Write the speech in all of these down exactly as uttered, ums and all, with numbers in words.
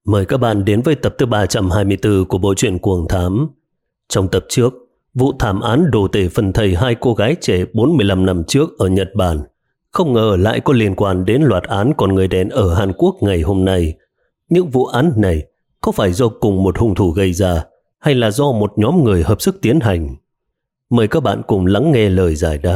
Mời các bạn đến với tập thứ ba trăm hai mươi tư của bộ truyện Cuồng Thám. Trong tập trước, vụ thảm án đồ tể phần thây hai cô gái trẻ bốn mươi lăm năm trước ở Nhật Bản không ngờ lại có liên quan đến loạt án con người đen ở Hàn Quốc ngày hôm nay. Những vụ án này có phải do cùng một hung thủ gây ra hay là do một nhóm người hợp sức tiến hành? Mời các bạn cùng lắng nghe lời giải đáp.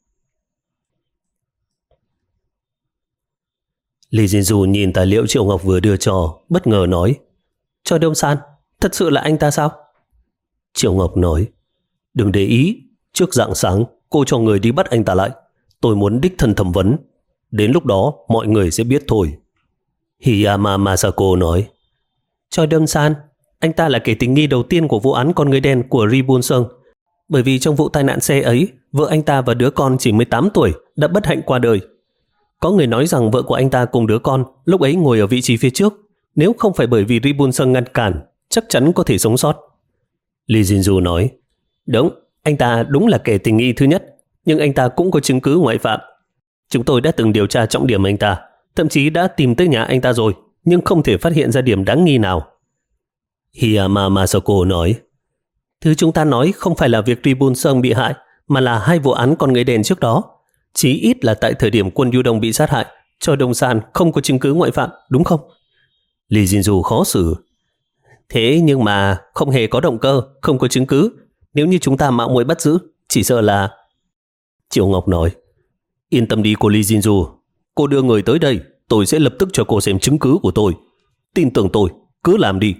Lee Jin-ju nhìn tài liệu Triệu Ngọc vừa đưa cho, bất ngờ nói: Choi Dong-san, thật sự là anh ta sao? Triệu Ngọc nói: Đừng để ý, trước rạng sáng cô cho người đi bắt anh ta lại. Tôi muốn đích thân thẩm vấn. Đến lúc đó mọi người sẽ biết thôi. Hiyama Masako nói: Choi Dong-san, anh ta là kẻ tình nghi đầu tiên của vụ án con người đen của Ri Bun-seung. Bởi vì trong vụ tai nạn xe ấy, vợ anh ta và đứa con chỉ mười tám tuổi đã bất hạnh qua đời. Có người nói rằng vợ của anh ta cùng đứa con lúc ấy ngồi ở vị trí phía trước. Nếu không phải bởi vì Ri Bun-seung ngăn cản, chắc chắn có thể sống sót. Lee Jin-ju nói: Đúng, anh ta đúng là kẻ tình nghi thứ nhất, nhưng anh ta cũng có chứng cứ ngoại phạm. Chúng tôi đã từng điều tra trọng điểm anh ta, thậm chí đã tìm tới nhà anh ta rồi, nhưng không thể phát hiện ra điểm đáng nghi nào. Hiyama Masako nói: Thứ chúng ta nói không phải là việc Ri Bun-seung bị hại, mà là hai vụ án con người đen trước đó. Chí ít là tại thời điểm Quân Yu Đông bị sát hại, Choi Dong-san không có chứng cứ ngoại phạm, đúng không? Lee Jin-ju khó xử: Thế nhưng mà không hề có động cơ, không có chứng cứ. Nếu như chúng ta mạo muội bắt giữ, chỉ sợ là... Triệu Ngọc nói: Yên tâm đi cô Lee Jin-ju, cô đưa người tới đây, tôi sẽ lập tức cho cô xem chứng cứ của tôi. Tin tưởng tôi, cứ làm đi.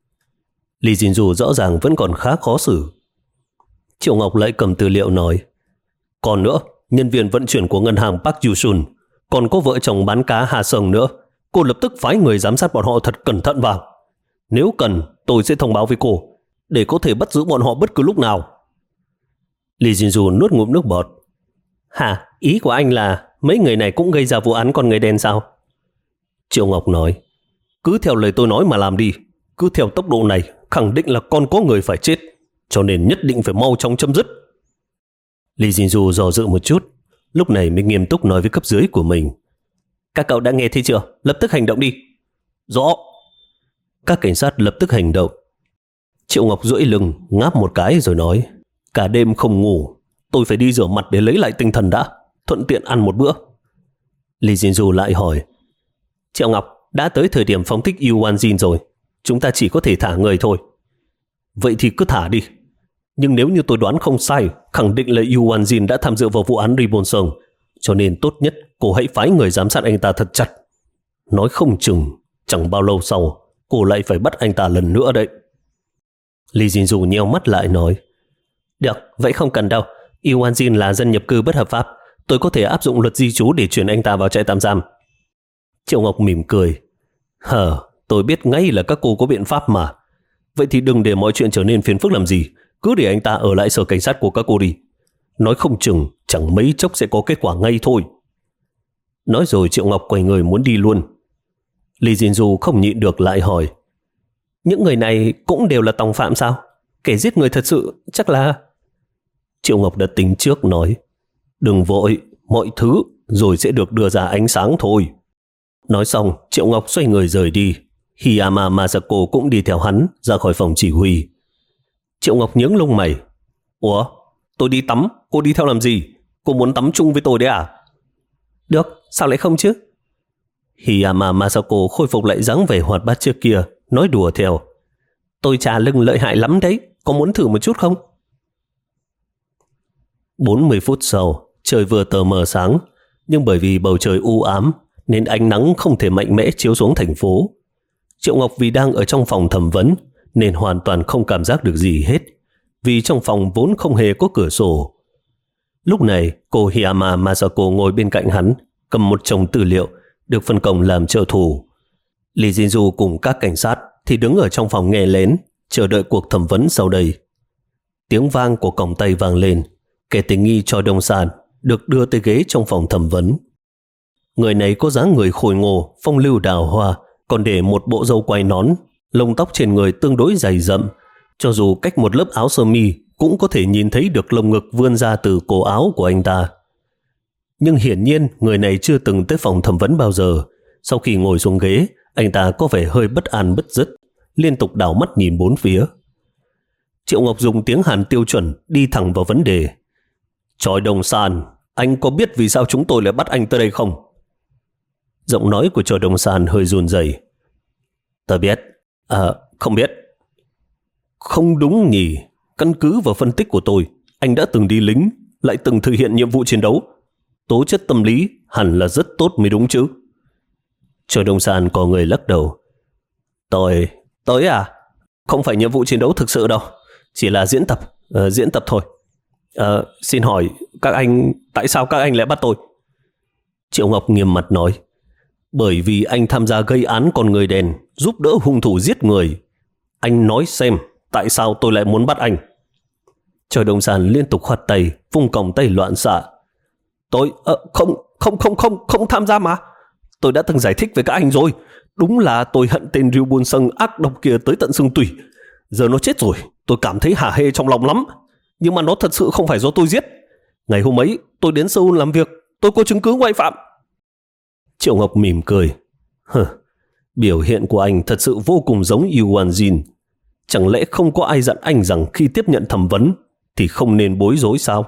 Lee Jin-ju rõ ràng vẫn còn khá khó xử. Triệu Ngọc lại cầm tư liệu nói: Còn nữa, nhân viên vận chuyển của ngân hàng Park Yu-sun, còn có vợ chồng bán cá Hà Sung nữa. Cô lập tức phái người giám sát bọn họ thật cẩn thận vào. Nếu cần, tôi sẽ thông báo với cô, để có thể bắt giữ bọn họ bất cứ lúc nào. Lee Jin-ju nuốt ngụm nước bọt. Hả, ý của anh là mấy người này cũng gây ra vụ án con người đen sao? Triệu Ngọc nói: Cứ theo lời tôi nói mà làm đi. Cứ theo tốc độ này, khẳng định là con có người phải chết, cho nên nhất định phải mau chóng chấm dứt. Lee Jin-ju dò dự một chút, lúc này mới nghiêm túc nói với cấp dưới của mình: Các cậu đã nghe thấy chưa? Lập tức hành động đi. Rõ. Các cảnh sát lập tức hành động. Triệu Ngọc duỗi lưng ngáp một cái rồi nói: Cả đêm không ngủ, tôi phải đi rửa mặt để lấy lại tinh thần đã, thuận tiện ăn một bữa. Lee Jin-ju lại hỏi: Triệu Ngọc, đã tới thời điểm phóng thích Yu Wan-jin rồi, chúng ta chỉ có thể thả người thôi. Vậy thì cứ thả đi. Nhưng nếu như tôi đoán không sai, khẳng định là Yu Wan-jin đã tham dự vào vụ án Ri Bun-seung, cho nên tốt nhất cô hãy phái người giám sát anh ta thật chặt. Nói không chừng chẳng bao lâu sau cô lại phải bắt anh ta lần nữa đấy. Lee Jin-ju nheo mắt lại nói: Được, vậy không cần đâu. Yu Wan-jin là dân nhập cư bất hợp pháp, tôi có thể áp dụng luật di trú để chuyển anh ta vào trại tạm giam. Triệu Ngọc mỉm cười: Hờ, tôi biết ngay là các cô có biện pháp mà. Vậy thì đừng để mọi chuyện trở nên phiền phức làm gì, cứ để anh ta ở lại sở cảnh sát của các cô đi. Nói không chừng chẳng mấy chốc sẽ có kết quả ngay thôi. Nói rồi Triệu Ngọc quay người muốn đi luôn. Lee Jin-ju không nhịn được lại hỏi: Những người này cũng đều là tòng phạm sao? Kẻ giết người thật sự chắc là... Triệu Ngọc đã tính trước nói: Đừng vội, mọi thứ rồi sẽ được đưa ra ánh sáng thôi. Nói xong Triệu Ngọc xoay người rời đi. Hiyama Masako cũng đi theo hắn ra khỏi phòng chỉ huy. Triệu Ngọc nhướng lông mày: Ủa, tôi đi tắm, cô đi theo làm gì? Cô muốn tắm chung với tôi đấy à? Được, sao lại không chứ? Hiyama Masako khôi phục lại dáng vẻ hoạt bát trước kia, nói đùa theo: Tôi chà lưng lợi hại lắm đấy, có muốn thử một chút không? bốn mươi phút sau, trời vừa tờ mờ sáng, nhưng bởi vì bầu trời u ám nên ánh nắng không thể mạnh mẽ chiếu xuống thành phố. Triệu Ngọc vì đang ở trong phòng thẩm vấn nên hoàn toàn không cảm giác được gì hết, vì trong phòng vốn không hề có cửa sổ. Lúc này cô Hiyama Masako ngồi bên cạnh hắn, cầm một chồng tư liệu được phân công làm trợ thủ. Lee Jin-ju cùng các cảnh sát thì đứng ở trong phòng nghe lén, chờ đợi cuộc thẩm vấn sau đây. Tiếng vang của cổng tay vang lên, kẻ tình nghi Choi Dong-san được đưa tới ghế trong phòng thẩm vấn. Người này có dáng người khôi ngô, phong lưu đào hoa, còn để một bộ râu quai nón, lông tóc trên người tương đối dày rậm, cho dù cách một lớp áo sơ mi cũng có thể nhìn thấy được lồng ngực vươn ra từ cổ áo của anh ta. Nhưng hiển nhiên người này chưa từng tới phòng thẩm vấn bao giờ. Sau khi ngồi xuống ghế, Anh ta có vẻ hơi bất an bứt rứt, liên tục đảo mắt nhìn bốn phía. Triệu Ngọc dùng tiếng Hàn tiêu chuẩn đi thẳng vào vấn đề. Choi Dong-san, anh có biết vì sao chúng tôi lại bắt anh tới đây không? Giọng nói của Choi Dong-san hơi run rẩy. Ta biết. À, không biết. Không đúng nhỉ. Căn cứ vào phân tích của tôi, anh đã từng đi lính, lại từng thực hiện nhiệm vụ chiến đấu. Tố chất tâm lý hẳn là rất tốt mới đúng chứ. Choi Dong-san có người lắc đầu. Tôi... Tôi à? Không phải nhiệm vụ chiến đấu thực sự đâu. Chỉ là diễn tập. Uh, diễn tập thôi. Uh, xin hỏi các anh, tại sao các anh lại bắt tôi? Triệu Ngọc nghiêm mặt nói. Bởi vì anh tham gia gây án con người đen, giúp đỡ hung thủ giết người. Anh nói xem, tại sao tôi lại muốn bắt anh? Choi Dong-san liên tục khoát tay, vung còng tay loạn xạ. Tôi, uh, không, không, không, không, không tham gia mà. Tôi đã từng giải thích với các anh rồi. Đúng là tôi hận tên Ryu Bun Sung ác độc kia tới tận xương tủy. Giờ nó chết rồi, tôi cảm thấy hả hê trong lòng lắm. Nhưng mà nó thật sự không phải do tôi giết. Ngày hôm ấy, tôi đến Seoul làm việc, tôi có chứng cứ ngoại phạm. Triệu Ngọc mỉm cười. Hừ, biểu hiện của anh thật sự vô cùng giống Yu Wan Jin. Chẳng lẽ không có ai dặn anh rằng khi tiếp nhận thẩm vấn thì không nên bối rối sao?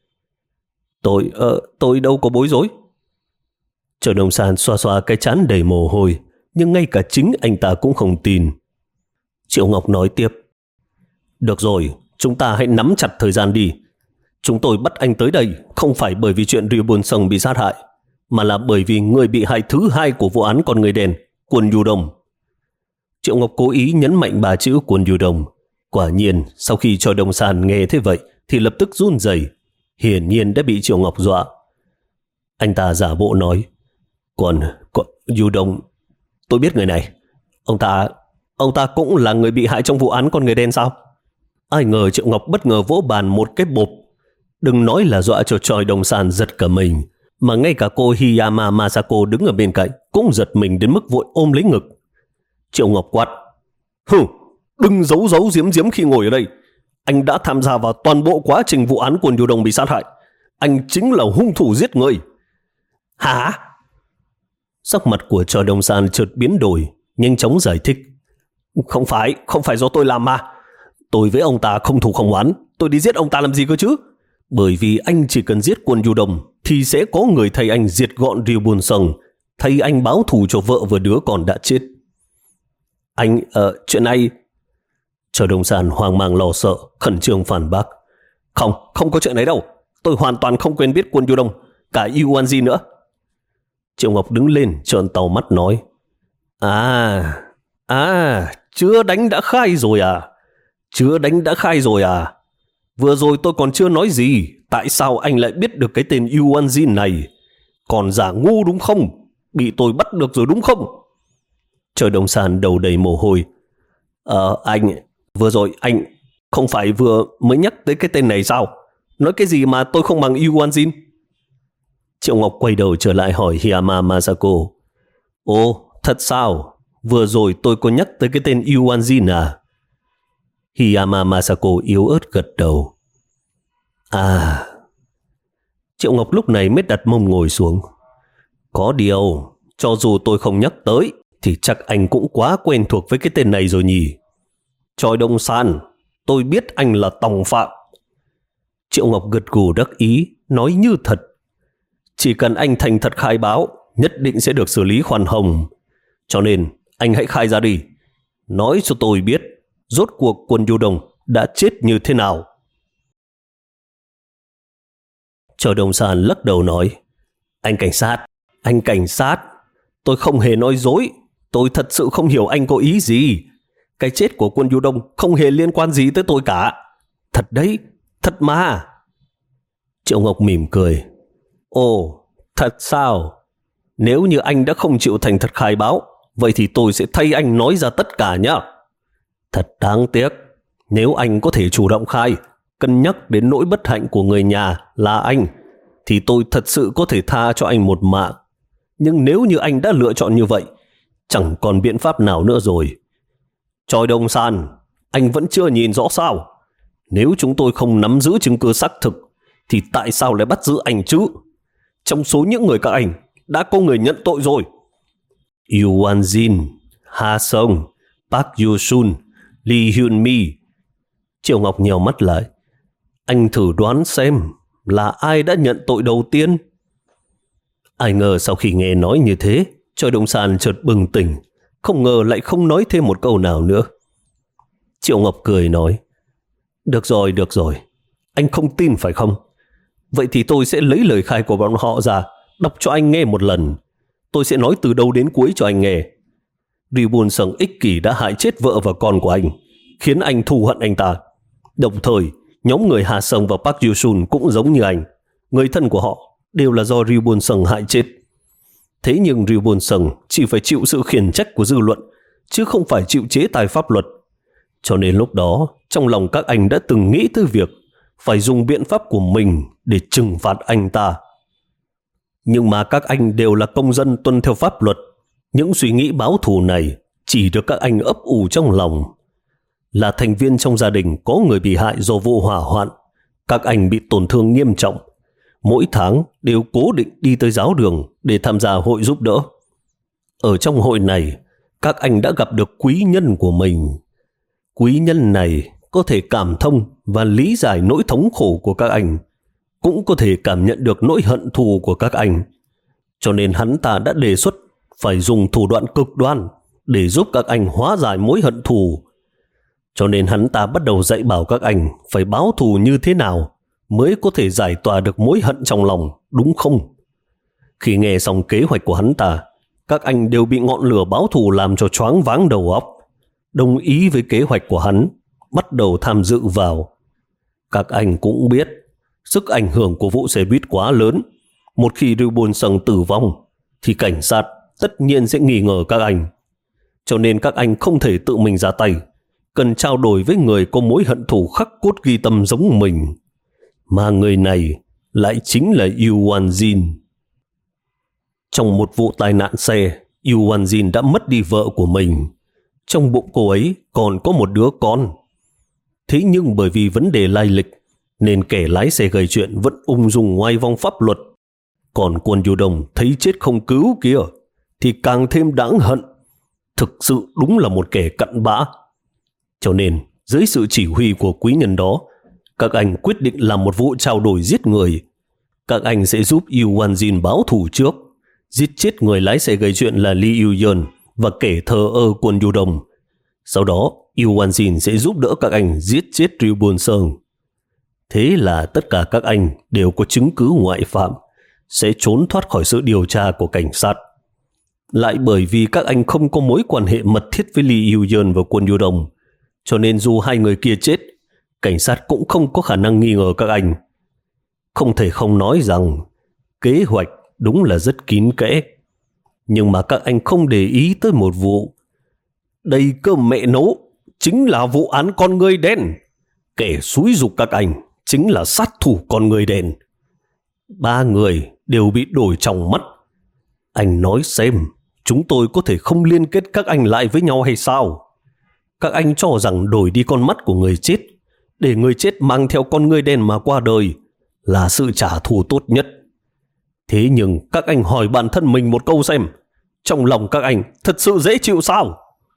Tôi, ờ, tôi đâu có bối rối. Choi Dong-san xoa xoa cái trán đầy mồ hôi, nhưng ngay cả chính anh ta cũng không tin. Triệu Ngọc nói tiếp. Được rồi, chúng ta hãy nắm chặt thời gian đi. Chúng tôi bắt anh tới đây không phải bởi vì chuyện Ryu Bun Sung bị sát hại, mà là bởi vì người bị hại thứ hai của vụ án con người đen, Kwon Yu-dong. Triệu Ngọc cố ý nhấn mạnh ba chữ Kwon Yu-dong. Quả nhiên, sau khi Choi Dong-san nghe thế vậy thì lập tức run rẩy, hiển nhiên đã bị Triệu Ngọc dọa. Anh ta giả bộ nói. Còn, còn Yu-dong, tôi biết người này. Ông ta, ông ta cũng là người bị hại trong vụ án con người đen sao? Ai ngờ Triệu Ngọc bất ngờ vỗ bàn một cái bộp. Đừng nói là dọa cho Choi Dong-san giật cả mình, mà ngay cả cô Hiyama Masako đứng ở bên cạnh cũng giật mình đến mức vội ôm lấy ngực. Triệu Ngọc quát. Hừ, đừng giấu giấu giếm giếm khi ngồi ở đây. Anh đã tham gia vào toàn bộ quá trình vụ án Kwon Yu-dong bị sát hại. Anh chính là hung thủ giết người. Hả? Sắc mặt của Choi Dong-san chợt biến đổi, nhanh chóng giải thích. Không phải, không phải do tôi làm mà. Tôi với ông ta không thù không oán. Tôi đi giết ông ta làm gì cơ chứ? Bởi vì anh chỉ cần giết Kwon Yu-dong thì sẽ có người thay anh diệt gọn Ryu Bun Sung, thay anh báo thù cho vợ và đứa con đã chết. Anh, uh, chuyện này... Choi Dong-san hoang mang lo sợ, khẩn trương phản bác. Không, không có chuyện ấy đâu. Tôi hoàn toàn không quen biết Kwon Yu-dong, cả Yu Wan Ji nữa. Triệu Ngọc đứng lên trợn tàu mắt nói. À, à, chưa đánh đã khai rồi à? Chưa đánh đã khai rồi à? Vừa rồi tôi còn chưa nói gì. Tại sao anh lại biết được cái tên Yu Wan Jin này? Còn giả ngu đúng không? Bị tôi bắt được rồi đúng không? Choi Dong-san đầu đầy mồ hôi. Ờ, anh, vừa rồi anh không phải vừa mới nhắc tới cái tên này sao? Nói cái gì mà tôi không bằng Yu Wan Jin? Triệu Ngọc quay đầu trở lại hỏi Hiyama Masako. Ồ, thật sao? Vừa rồi tôi có nhắc tới cái tên Yu Wan Jin à? Hiyama Masako yếu ớt gật đầu. À... Triệu Ngọc lúc này mới đặt mông ngồi xuống. Có điều, cho dù tôi không nhắc tới thì chắc anh cũng quá quen thuộc với cái tên này rồi nhỉ. Choi Dong-san, tôi biết anh là tòng phạm. Triệu Ngọc gật gù đắc ý, nói như thật. Chỉ cần anh thành thật khai báo, nhất định sẽ được xử lý khoan hồng. Cho nên, anh hãy khai ra đi. Nói cho tôi biết, rốt cuộc Kwon Yu-dong đã chết như thế nào. Choi Dong-san lắc đầu nói. Anh cảnh sát, anh cảnh sát, tôi không hề nói dối. Tôi thật sự không hiểu anh có ý gì. Cái chết của Kwon Yu-dong không hề liên quan gì tới tôi cả. Thật đấy, thật mà. Triệu Ngọc mỉm cười. Ồ, thật sao? Nếu như anh đã không chịu thành thật khai báo, vậy thì tôi sẽ thay anh nói ra tất cả nhé. Thật đáng tiếc, nếu anh có thể chủ động khai, cân nhắc đến nỗi bất hạnh của người nhà là anh, thì tôi thật sự có thể tha cho anh một mạng. Nhưng nếu như anh đã lựa chọn như vậy, chẳng còn biện pháp nào nữa rồi. Choi Dong-san, anh vẫn chưa nhìn rõ sao? Nếu chúng tôi không nắm giữ chứng cứ xác thực, thì tại sao lại bắt giữ anh chứ? Trong số những người các anh, đã có người nhận tội rồi. Yu Wanjin, Ha Song, Park Yu-sun, Lee Hyun-mi. Triệu Ngọc nhèo mắt lại. Anh thử đoán xem là ai đã nhận tội đầu tiên? Ai ngờ sau khi nghe nói như thế, Choi Dong-san chợt bừng tỉnh, không ngờ lại không nói thêm một câu nào nữa. Triệu Ngọc cười nói, được rồi, được rồi, anh không tin phải không? Vậy thì tôi sẽ lấy lời khai của bọn họ ra, đọc cho anh nghe một lần. Tôi sẽ nói từ đầu đến cuối cho anh nghe. Ri Bun-sung ích kỷ đã hại chết vợ và con của anh, khiến anh thù hận anh ta. Đồng thời, nhóm người Ha Sung và Park Yu-sun cũng giống như anh. Người thân của họ đều là do Ri Bun-sung hại chết. Thế nhưng Ri Bun-sung chỉ phải chịu sự khiển trách của dư luận, chứ không phải chịu chế tài pháp luật. Cho nên lúc đó, trong lòng các anh đã từng nghĩ tới việc phải dùng biện pháp của mình để trừng phạt anh ta. Nhưng mà các anh đều là công dân tuân theo pháp luật. Những suy nghĩ báo thù này chỉ được các anh ấp ủ trong lòng. Là thành viên trong gia đình có người bị hại do vụ hỏa hoạn, các anh bị tổn thương nghiêm trọng. Mỗi tháng đều cố định đi tới giáo đường để tham gia hội giúp đỡ. Ở trong hội này, các anh đã gặp được quý nhân của mình. Quý nhân này có thể cảm thông và lý giải nỗi thống khổ của các anh, cũng có thể cảm nhận được nỗi hận thù của các anh. Cho nên hắn ta đã đề xuất phải dùng thủ đoạn cực đoan để giúp các anh hóa giải mối hận thù. Cho nên hắn ta bắt đầu dạy bảo các anh phải báo thù như thế nào mới có thể giải tỏa được mối hận trong lòng, đúng không? Khi nghe xong kế hoạch của hắn ta, các anh đều bị ngọn lửa báo thù làm cho choáng váng đầu óc, đồng ý với kế hoạch của hắn, bắt đầu tham dự vào. Các anh cũng biết sức ảnh hưởng của vụ xe buýt quá lớn. Một khi Ri Bun-sung tử vong thì cảnh sát tất nhiên sẽ nghi ngờ các anh. Cho nên các anh không thể tự mình ra tay, cần trao đổi với người có mối hận thù khắc cốt ghi tâm giống mình. Mà người này lại chính là Yu Wanjin. Trong một vụ tai nạn xe, Yu Wanjin đã mất đi vợ của mình. Trong bụng cô ấy còn có một đứa con. Thế nhưng bởi vì vấn đề lai lịch nên kẻ lái xe gây chuyện vẫn ung dung ngoài vòng pháp luật. Còn Kwon Yu-dong thấy chết không cứu kia thì càng thêm đáng hận. Thực sự đúng là một kẻ cặn bã. Cho nên dưới sự chỉ huy của quý nhân đó, các anh quyết định làm một vụ trao đổi giết người. Các anh sẽ giúp Yu Wanjin báo thù trước, giết chết người lái xe gây chuyện là Lee Yu-yeon và kẻ thờ ơ Kwon Yu-dong. Sau đó Yu Wanjin sẽ giúp đỡ các anh giết chết Ri Bun-sung. Thế là tất cả các anh đều có chứng cứ ngoại phạm, sẽ trốn thoát khỏi sự điều tra của cảnh sát. Lại bởi vì các anh không có mối quan hệ mật thiết với Lee Yu-yeon và Kwon Yu-dong, cho nên dù hai người kia chết, cảnh sát cũng không có khả năng nghi ngờ các anh. Không thể không nói rằng kế hoạch đúng là rất kín kẽ. Nhưng mà các anh không để ý tới một vụ. Đây cơ mẹ nấu chính là vụ án con người đen. Kẻ xúi giục các anh chính là sát thủ con người đen. Ba người đều bị đổi trong mắt. Anh nói xem, chúng tôi có thể không liên kết các anh lại với nhau hay sao? Các anh cho rằng đổi đi con mắt của người chết để người chết mang theo con người đen mà qua đời là sự trả thù tốt nhất. Thế nhưng các anh hỏi bản thân mình một câu xem, trong lòng các anh thật sự dễ chịu sao?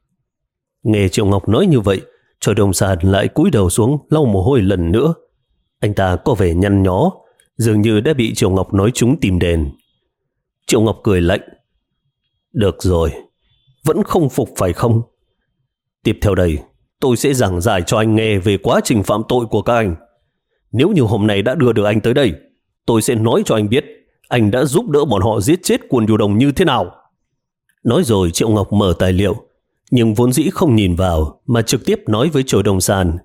Nghe Triệu Ngọc nói như vậy, Choi Dong-san lại cúi đầu xuống lau mồ hôi lần nữa. Anh ta có vẻ nhăn nhó, dường như đã bị Triệu Ngọc nói trúng tim đen. Triệu Ngọc cười lạnh. Được rồi, vẫn không phục phải không? Tiếp theo đây, tôi sẽ giảng giải cho anh nghe về quá trình phạm tội của các anh. Nếu như hôm nay đã đưa được anh tới đây, tôi sẽ nói cho anh biết anh đã giúp đỡ bọn họ giết chết Kwon Yu-dong như thế nào. Nói rồi Triệu Ngọc mở tài liệu, nhưng vốn dĩ không nhìn vào mà trực tiếp nói với Choi Dong-san.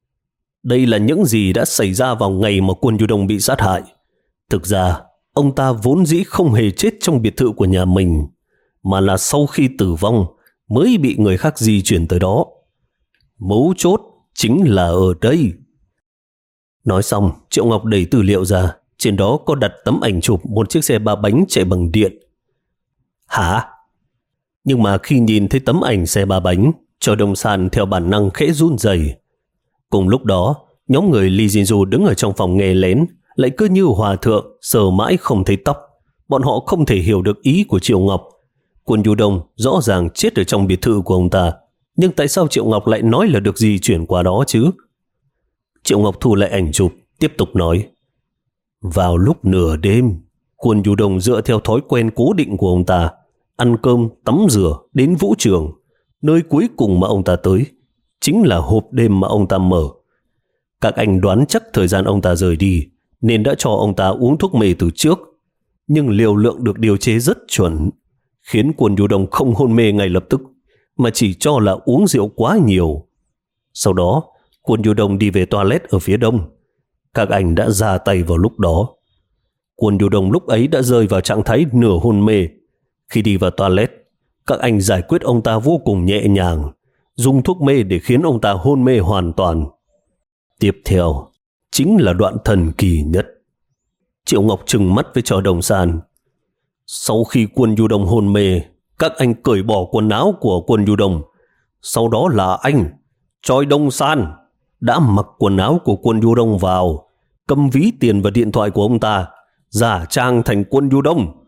Đây là những gì đã xảy ra vào ngày mà Kwon Yu-dong bị sát hại. Thực ra, ông ta vốn dĩ không hề chết trong biệt thự của nhà mình, mà là sau khi tử vong mới bị người khác di chuyển tới đó. Mấu chốt chính là ở đây. Nói xong, Triệu Ngọc đẩy tư liệu ra, trên đó có đặt tấm ảnh chụp một chiếc xe ba bánh chạy bằng điện. Hả? Nhưng mà khi nhìn thấy tấm ảnh xe ba bánh, Choi Dong-san theo bản năng khẽ run rẩy. Cùng lúc đó, nhóm người Lee Jin-ju đứng ở trong phòng nghe lén, lại cứ như hòa thượng sờ mãi không thấy tóc. Bọn họ không thể hiểu được ý của Triệu Ngọc. Quân Du Đông rõ ràng chết ở trong biệt thự của ông ta, nhưng tại sao Triệu Ngọc lại nói là được di chuyển qua đó chứ? Triệu Ngọc thu lại ảnh chụp, tiếp tục nói. Vào lúc nửa đêm, Quân Du Đông dựa theo thói quen cố định của ông ta, ăn cơm, tắm rửa, đến vũ trường. Nơi cuối cùng mà ông ta tới chính là hộp đêm mà ông ta mở. Các anh đoán chắc thời gian ông ta rời đi nên đã cho ông ta uống thuốc mê từ trước, nhưng liều lượng được điều chế rất chuẩn, khiến Quân Du Đông không hôn mê ngay lập tức, mà chỉ cho là uống rượu quá nhiều. Sau đó, Quân Du Đông đi về toilet ở phía đông. Các anh đã ra tay vào lúc đó. Quân Du Đông lúc ấy đã rơi vào trạng thái nửa hôn mê. Khi đi vào toilet, các anh giải quyết ông ta vô cùng nhẹ nhàng, dùng thuốc mê để khiến ông ta hôn mê hoàn toàn. Tiếp theo, chính là đoạn thần kỳ nhất. Triệu Ngọc trừng mắt với Choi Đông San. Sau khi Quân Du Đông hôn mê, các anh cởi bỏ quần áo của Quân Du Đông. Sau đó là anh, Choi Đông San, đã mặc quần áo của Quân Du Đông vào, cầm ví tiền và điện thoại của ông ta, giả trang thành Quân Du Đông.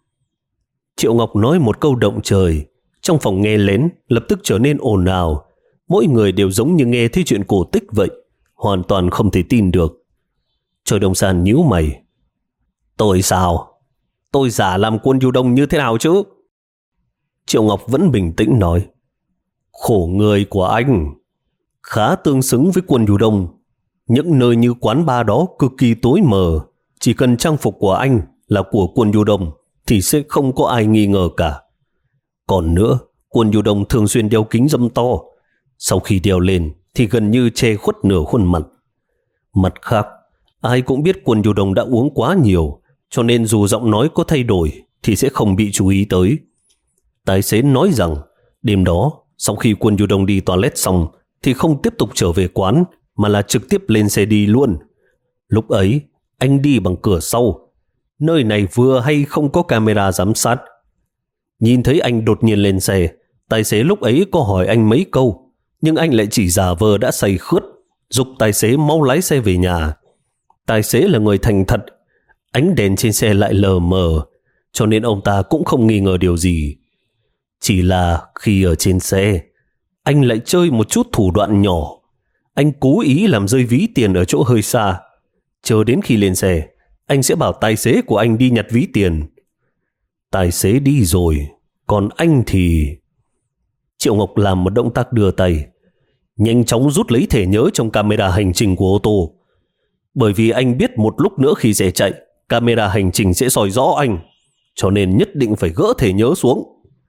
Triệu Ngọc nói một câu động trời. Trong phòng nghe lén lập tức trở nên ồn ào. Mỗi người đều giống như nghe thấy chuyện cổ tích vậy, hoàn toàn không thể tin được. Choi Đông San nhíu mày. Tôi sao? Tôi giả làm Quân Du Đông như thế nào chứ? Triệu Ngọc vẫn bình tĩnh nói. Khổ người của anh, khá tương xứng với Quân Du Đông. Những nơi như quán bar đó cực kỳ tối mờ, chỉ cần trang phục của anh là của Quân Du Đông thì sẽ không có ai nghi ngờ cả. Còn nữa, Quân Du Đông thường xuyên đeo kính râm to, sau khi đeo lên thì gần như che khuất nửa khuôn mặt. Mặt khác, ai cũng biết Quân Du Đông đã uống quá nhiều, cho nên dù giọng nói có thay đổi thì sẽ không bị chú ý tới. Tài xế nói rằng đêm đó, sau khi Quân Du Đông đi toilet xong thì không tiếp tục trở về quán, mà là trực tiếp lên xe đi luôn. Lúc ấy, anh đi bằng cửa sau. Nơi này vừa hay không có camera giám sát. Nhìn thấy anh đột nhiên lên xe, tài xế lúc ấy có hỏi anh mấy câu, nhưng anh lại chỉ giả vờ đã say khướt, giục tài xế mau lái xe về nhà. Tài xế là người thành thật, ánh đèn trên xe lại lờ mờ, cho nên ông ta cũng không nghi ngờ điều gì. Chỉ là khi ở trên xe, anh lại chơi một chút thủ đoạn nhỏ. Anh cố ý làm rơi ví tiền ở chỗ hơi xa. Chờ đến khi lên xe, anh sẽ bảo tài xế của anh đi nhặt ví tiền. Tài xế đi rồi, còn anh thì... Triệu Ngọc làm một động tác đưa tay, nhanh chóng rút lấy thẻ nhớ trong camera hành trình của ô tô. Bởi vì anh biết một lúc nữa khi xe chạy, camera hành trình sẽ soi rõ anh, cho nên nhất định phải gỡ thẻ nhớ xuống.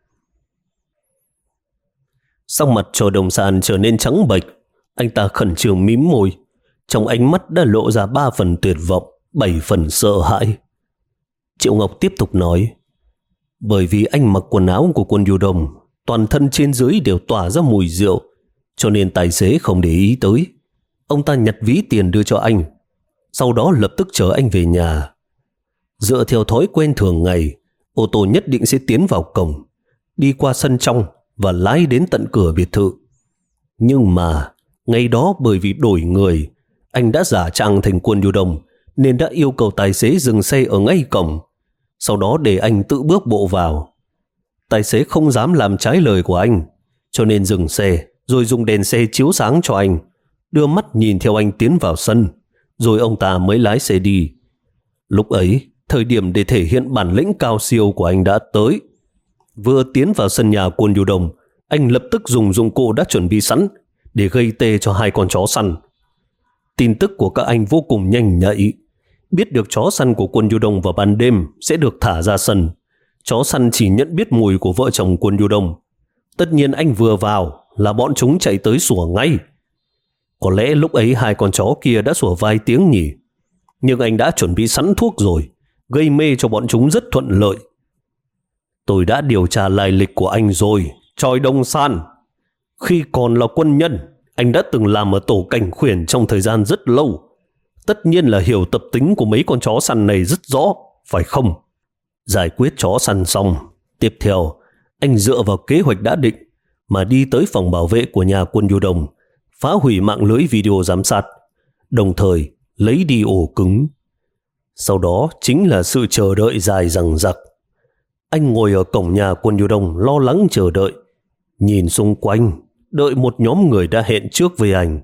Sắc mặt Choi Đông San trở nên trắng bệch. Anh ta khẩn trương mím môi, trong ánh mắt đã lộ ra ba phần tuyệt vọng, bảy phần sợ hãi. Triệu Ngọc tiếp tục nói. Bởi vì anh mặc quần áo của Quân Du Đông, toàn thân trên dưới đều tỏa ra mùi rượu, cho nên tài xế không để ý tới. Ông ta nhặt ví tiền đưa cho anh, sau đó lập tức chở anh về nhà. Dựa theo thói quen thường ngày, ô tô nhất định sẽ tiến vào cổng, đi qua sân trong và lái đến tận cửa biệt thự. Nhưng mà ngày đó bởi vì đổi người, anh đã giả trang thành Quân Du Đông nên đã yêu cầu tài xế dừng xe ở ngay cổng, sau đó để anh tự bước bộ vào. Tài xế không dám làm trái lời của anh, cho nên dừng xe rồi dùng đèn xe chiếu sáng cho anh, đưa mắt nhìn theo anh tiến vào sân, rồi ông ta mới lái xe đi. Lúc ấy, thời điểm để thể hiện bản lĩnh cao siêu của anh đã tới. Vừa tiến vào sân nhà Quân Du Đông, anh lập tức dùng dụng cụ đã chuẩn bị sẵn để gây tê cho hai con chó săn. Tin tức của các anh vô cùng nhanh nhạy. Biết được chó săn của Quân Du Đông vào ban đêm sẽ được thả ra sân. Chó săn chỉ nhận biết mùi của vợ chồng Quân Du Đông. Tất nhiên anh vừa vào là bọn chúng chạy tới sủa ngay. Có lẽ lúc ấy hai con chó kia đã sủa vài tiếng nhỉ. Nhưng anh đã chuẩn bị sẵn thuốc rồi, gây mê cho bọn chúng rất thuận lợi. Tôi đã điều tra lai lịch của anh rồi, Choi Đông San. Khi còn là quân nhân, anh đã từng làm ở tổ cảnh khuyển trong thời gian rất lâu. Tất nhiên là hiểu tập tính của mấy con chó săn này rất rõ, phải không? Giải quyết chó săn xong, tiếp theo, anh dựa vào kế hoạch đã định mà đi tới phòng bảo vệ của nhà Quân Du Đông, phá hủy mạng lưới video giám sát, đồng thời lấy đi ổ cứng. Sau đó chính là sự chờ đợi dài dằng dặc. Anh ngồi ở cổng nhà Quân Du Đông lo lắng chờ đợi, nhìn xung quanh, đợi một nhóm người đã hẹn trước với anh.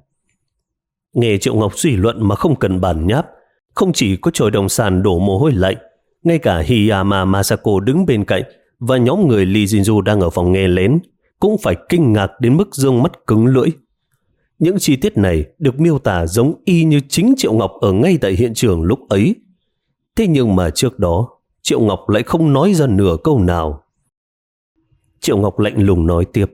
Nghe Triệu Ngọc suy luận mà không cần bản nháp, không chỉ có Choi Dong San đổ mồ hôi lạnh, ngay cả Hiyama Masako đứng bên cạnh và nhóm người Lee Jinju đang ở phòng nghe lén cũng phải kinh ngạc đến mức dương mắt cứng lưỡi. Những chi tiết này được miêu tả giống y như chính Triệu Ngọc ở ngay tại hiện trường lúc ấy. Thế nhưng mà trước đó, Triệu Ngọc lại không nói ra nửa câu nào. Triệu Ngọc lạnh lùng nói tiếp.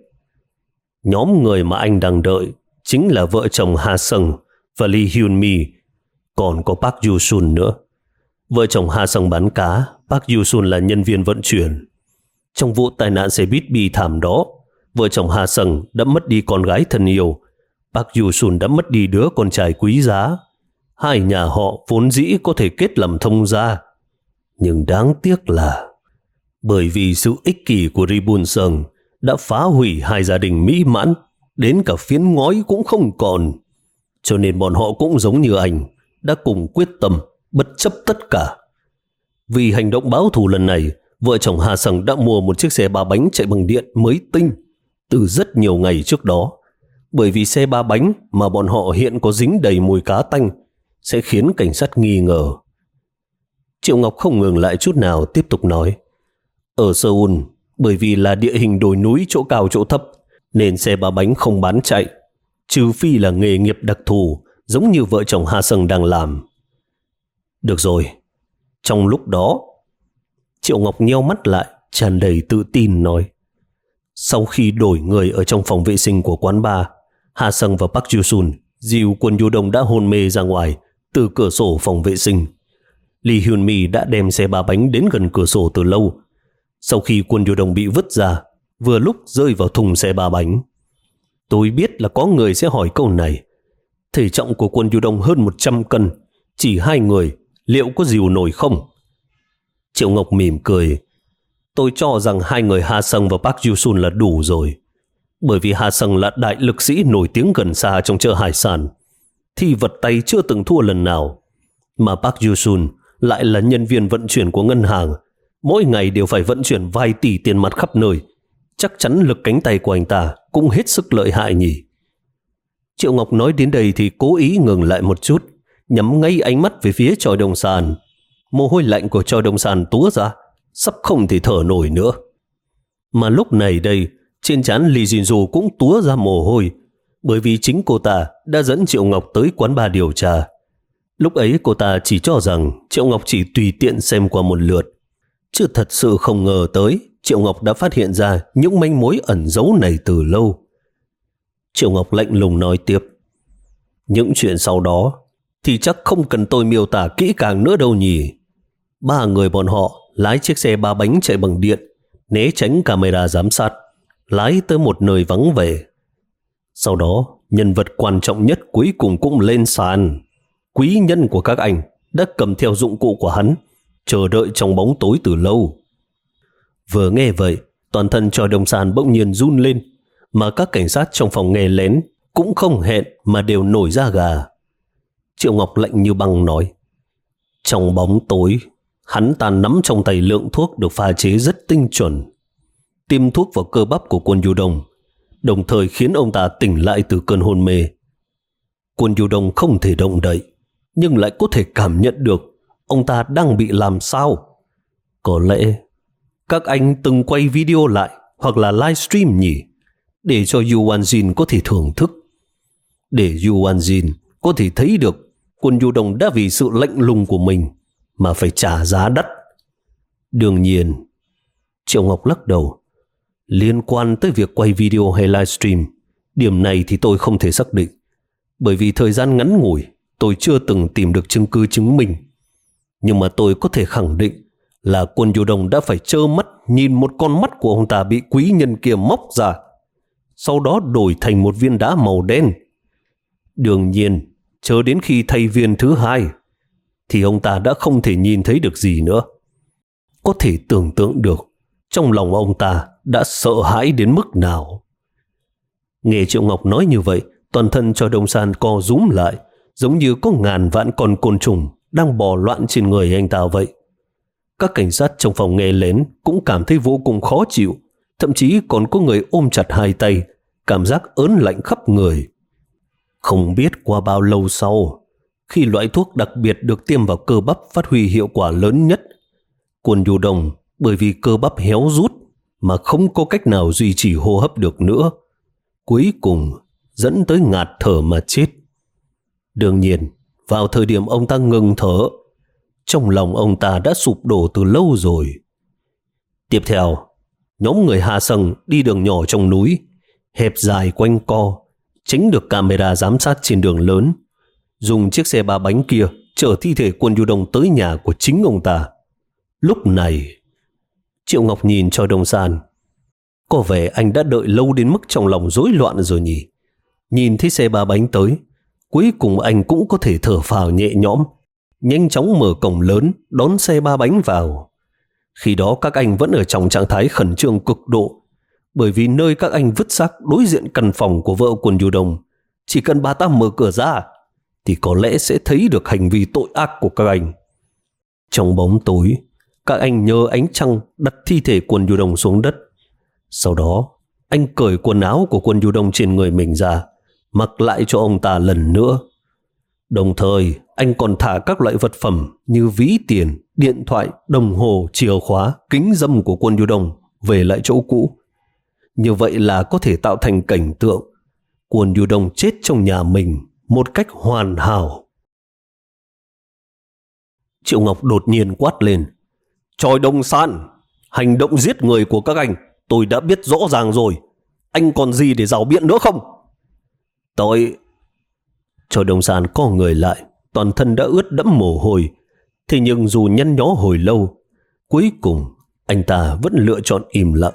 Nhóm người mà anh đang đợi chính là vợ chồng Ha Sung và Lee Hyun Mi, còn có Park Yu Sun nữa. Vợ chồng Ha Sung bán cá, Park Yu Sun là nhân viên vận chuyển. Trong vụ tai nạn xe buýt bi thảm đó, vợ chồng Ha Sung đã mất đi con gái thân yêu, Park Yu Sun đã mất đi đứa con trai quý giá. Hai nhà họ vốn dĩ có thể kết làm thông gia, nhưng đáng tiếc là bởi vì sự ích kỷ của Ri Bun Sung đã phá hủy hai gia đình mỹ mãn, đến cả phiến ngói cũng không còn. Cho nên bọn họ cũng giống như anh, đã cùng quyết tâm bất chấp tất cả. Vì hành động báo thù lần này, vợ chồng Ha Sung đã mua một chiếc xe ba bánh chạy bằng điện mới tinh từ rất nhiều ngày trước đó. Bởi vì xe ba bánh mà bọn họ hiện có dính đầy mùi cá tanh sẽ khiến cảnh sát nghi ngờ. Triệu Ngọc không ngừng lại chút nào, tiếp tục nói. Ở Seoul, bởi vì là địa hình đồi núi chỗ cao chỗ thấp, nên xe ba bánh không bán chạy, trừ phi là nghề nghiệp đặc thù giống như vợ chồng Ha Sung đang làm. Được rồi. Trong lúc đó, Triệu Ngọc nheo mắt lại, tràn đầy tự tin nói. Sau khi đổi người ở trong phòng vệ sinh của quán bar, Ha Sung và Park Yu Sun dìu Quân Du Đông đã hôn mê ra ngoài từ cửa sổ phòng vệ sinh. Lee Hyun Mi đã đem xe ba bánh đến gần cửa sổ từ lâu. Sau khi Quân Du Đông bị vứt ra, vừa lúc rơi vào thùng xe ba bánh. Tôi biết là có người sẽ hỏi câu này. Thể trọng của Quân Du Đông hơn một trăm cân, chỉ hai người, liệu có dìu nổi không? Triệu Ngọc mỉm cười. Tôi cho rằng hai người Ha Sung và Park Yu Sun là đủ rồi. Bởi vì Ha Sung là đại lực sĩ nổi tiếng gần xa trong chợ hải sản, thì vật tay chưa từng thua lần nào. Mà Park Yu Sun lại là nhân viên vận chuyển của ngân hàng, mỗi ngày đều phải vận chuyển vài tỷ tiền mặt khắp nơi. Chắc chắn lực cánh tay của anh ta cũng hết sức lợi hại nhỉ. Triệu Ngọc nói đến đây thì cố ý ngừng lại một chút, nhắm ngay ánh mắt về phía Choi Dong San. Mồ hôi lạnh của Choi Dong San túa ra, sắp không thể thở nổi nữa. Mà lúc này đây, trên trán Lee Jinju cũng túa ra mồ hôi, bởi vì chính cô ta đã dẫn Triệu Ngọc tới quán bar điều tra. Lúc ấy cô ta chỉ cho rằng Triệu Ngọc chỉ tùy tiện xem qua một lượt, chứ thật sự không ngờ tới Triệu Ngọc đã phát hiện ra những manh mối ẩn giấu này từ lâu. Triệu Ngọc lạnh lùng nói tiếp. Những chuyện sau đó thì chắc không cần tôi miêu tả kỹ càng nữa đâu nhỉ. Ba người bọn họ lái chiếc xe ba bánh chạy bằng điện, né tránh camera giám sát, lái tới một nơi vắng vẻ. Sau đó, nhân vật quan trọng nhất cuối cùng cũng lên sàn. Quý nhân của các anh đã cầm theo dụng cụ của hắn, chờ đợi trong bóng tối từ lâu. Vừa nghe vậy, toàn thân Choi Dong San bỗng nhiên run lên, mà các cảnh sát trong phòng nghe lén cũng không hẹn mà đều nổi da gà. Triệu Ngọc lạnh như băng nói. Trong bóng tối, hắn ta nắm trong tay lượng thuốc được pha chế rất tinh chuẩn, tiêm thuốc vào cơ bắp của Quân Du Đông, đồng thời khiến ông ta tỉnh lại từ cơn hôn mê. Quân Du Đông không thể động đậy, nhưng lại có thể cảm nhận được ông ta đang bị làm sao. Có lẽ các anh từng quay video lại hoặc là livestream nhỉ, để cho Yu Wan Jin có thể thưởng thức, để Yu Wan Jin có thể thấy được Quân Du Đông đã vì sự lạnh lùng của mình mà phải trả giá đắt. Đương nhiên, Triệu Ngọc lắc đầu. Liên quan tới việc quay video hay livestream, điểm này thì tôi không thể xác định, bởi vì thời gian ngắn ngủi tôi chưa từng tìm được chứng cứ chứng minh. Nhưng mà tôi có thể khẳng định là Quân Du Đông đã phải trơ mắt nhìn một con mắt của ông ta bị quý nhân kia móc ra, sau đó đổi thành một viên đá màu đen. Đương nhiên, chờ đến khi thay viên thứ hai, thì ông ta đã không thể nhìn thấy được gì nữa. Có thể tưởng tượng được trong lòng ông ta đã sợ hãi đến mức nào. Nghe Triệu Ngọc nói như vậy, toàn thân Choi Dong San co rúm lại, giống như có ngàn vạn con côn trùng đang bò loạn trên người anh ta vậy. Các cảnh sát trong phòng nghe lén cũng cảm thấy vô cùng khó chịu, thậm chí còn có người ôm chặt hai tay, cảm giác ớn lạnh khắp người. Không biết qua bao lâu sau, khi loại thuốc đặc biệt được tiêm vào cơ bắp phát huy hiệu quả lớn nhất, Kwon Yu-dong bởi vì cơ bắp héo rút mà không có cách nào duy trì hô hấp được nữa, cuối cùng dẫn tới ngạt thở mà chết. Đương nhiên, vào thời điểm ông ta ngừng thở, trong lòng ông ta đã sụp đổ từ lâu rồi. Tiếp theo, nhóm người Hà Sâng đi đường nhỏ trong núi, hẹp dài quanh co, tránh được camera giám sát trên đường lớn, dùng chiếc xe ba bánh kia chở thi thể Kwon Yu-dong tới nhà của chính ông ta. Lúc này, Triệu Ngọc nhìn Choi Dong-san. Có vẻ anh đã đợi lâu đến mức trong lòng rối loạn rồi nhỉ. Nhìn thấy xe ba bánh tới, cuối cùng anh cũng có thể thở phào nhẹ nhõm, nhanh chóng mở cổng lớn đón xe ba bánh vào. Khi đó các anh vẫn ở trong trạng thái khẩn trương cực độ, bởi vì nơi các anh vứt xác đối diện căn phòng của vợ Kwon Yu-dong, chỉ cần bà ta mở cửa ra thì có lẽ sẽ thấy được hành vi tội ác của các anh. Trong bóng tối, các anh nhờ ánh trăng đặt thi thể Kwon Yu-dong xuống đất. Sau đó, anh cởi quần áo của Kwon Yu-dong trên người mình ra, mặc lại cho ông ta lần nữa. Đồng thời, anh còn thả các loại vật phẩm như ví tiền, điện thoại, đồng hồ, chìa khóa, kính râm của Kwon Yu-dong về lại chỗ cũ. Như vậy là có thể tạo thành cảnh tượng Kwon Yu-dong chết trong nhà mình một cách hoàn hảo. Triệu Ngọc đột nhiên quát lên: Choi Dong-san, hành động giết người của các anh tôi đã biết rõ ràng rồi. Anh còn gì để rảo biện nữa không? Tôi... Choi Dong-san co người lại, toàn thân đã ướt đẫm mồ hôi. Thế nhưng dù nhăn nhó hồi lâu, cuối cùng anh ta vẫn lựa chọn im lặng.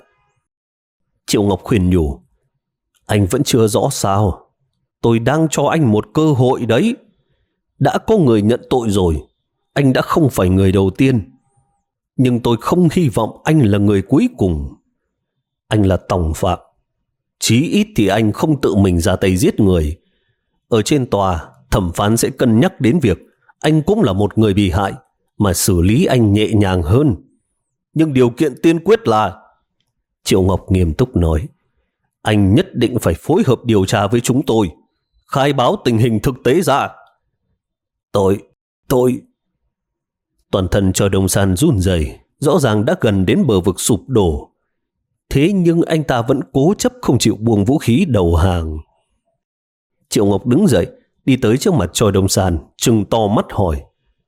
Triệu Ngọc khuyên nhủ: Anh vẫn chưa rõ sao? Tôi đang cho anh một cơ hội đấy. Đã có người nhận tội rồi, anh đã không phải người đầu tiên. Nhưng tôi không hy vọng anh là người cuối cùng. Anh là tòng phạm. Chí ít thì anh không tự mình ra tay giết người. Ở trên tòa, thẩm phán sẽ cân nhắc đến việc anh cũng là một người bị hại mà xử lý anh nhẹ nhàng hơn. Nhưng điều kiện tiên quyết là... Triệu Ngọc nghiêm túc nói: Anh nhất định phải phối hợp điều tra với chúng tôi, khai báo tình hình thực tế ra. Tôi... tôi... Toàn thân Choi Dong-san run rẩy, rõ ràng đã gần đến bờ vực sụp đổ. Thế nhưng anh ta vẫn cố chấp không chịu buông vũ khí đầu hàng. Triệu Ngọc đứng dậy, đi tới trước mặt Choi Dong-san, trừng to mắt hỏi: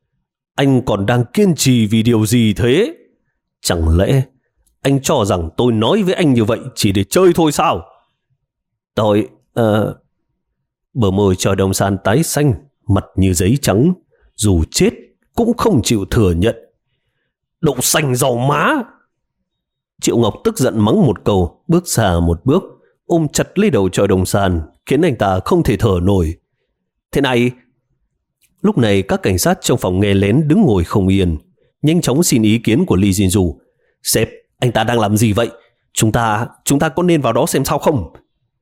Anh còn đang kiên trì vì điều gì thế? Chẳng lẽ anh cho rằng tôi nói với anh như vậy chỉ để chơi thôi sao? Tôi... Uh... Bờ môi Choi Dong-san tái xanh, mặt như giấy trắng, dù chết cũng không chịu thừa nhận. Đậu xanh dầu má! Triệu Ngọc tức giận mắng một câu, bước xa một bước, ôm chặt lấy đầu Choi Dong-san, khiến anh ta không thể thở nổi. Thế này... Lúc này các cảnh sát trong phòng nghe lén đứng ngồi không yên, nhanh chóng xin ý kiến của Lee Jin-ju. Sếp, anh ta đang làm gì vậy? Chúng ta, chúng ta có nên vào đó xem sao không?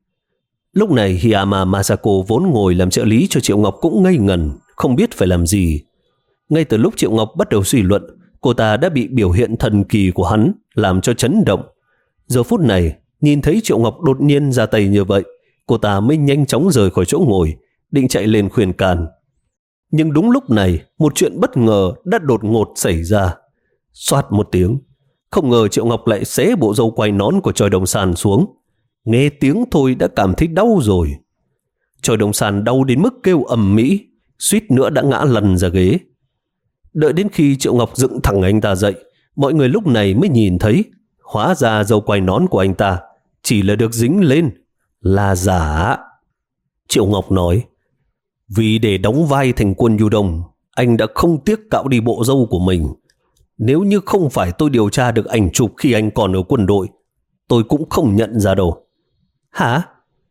Lúc này Hiyama Masako vốn ngồi làm trợ lý cho Triệu Ngọc cũng ngây ngần, không biết phải làm gì. Ngay từ lúc Triệu Ngọc bắt đầu suy luận, cô ta đã bị biểu hiện thần kỳ của hắn làm cho chấn động. Giờ phút này, nhìn thấy Triệu Ngọc đột nhiên ra tay như vậy, cô ta mới nhanh chóng rời khỏi chỗ ngồi, định chạy lên khuyên can. Nhưng đúng lúc này, một chuyện bất ngờ đã đột ngột xảy ra. Xoát một tiếng, không ngờ Triệu Ngọc lại xé bộ râu quai nón của Choi Dong-san xuống. Nghe tiếng thôi đã cảm thấy đau rồi. Choi Dong-san đau đến mức kêu ầm ĩ, suýt nữa đã ngã lăn ra ghế. Đợi đến khi Triệu Ngọc dựng thẳng anh ta dậy, mọi người lúc này mới nhìn thấy, hóa ra râu quai nón của anh ta chỉ là được dính lên, là giả. Triệu Ngọc nói: Vì để đóng vai thành Kwon Yu-dong, anh đã không tiếc cạo đi bộ râu của mình. Nếu như không phải tôi điều tra được ảnh chụp khi anh còn ở quân đội, tôi cũng không nhận ra đâu. Hả?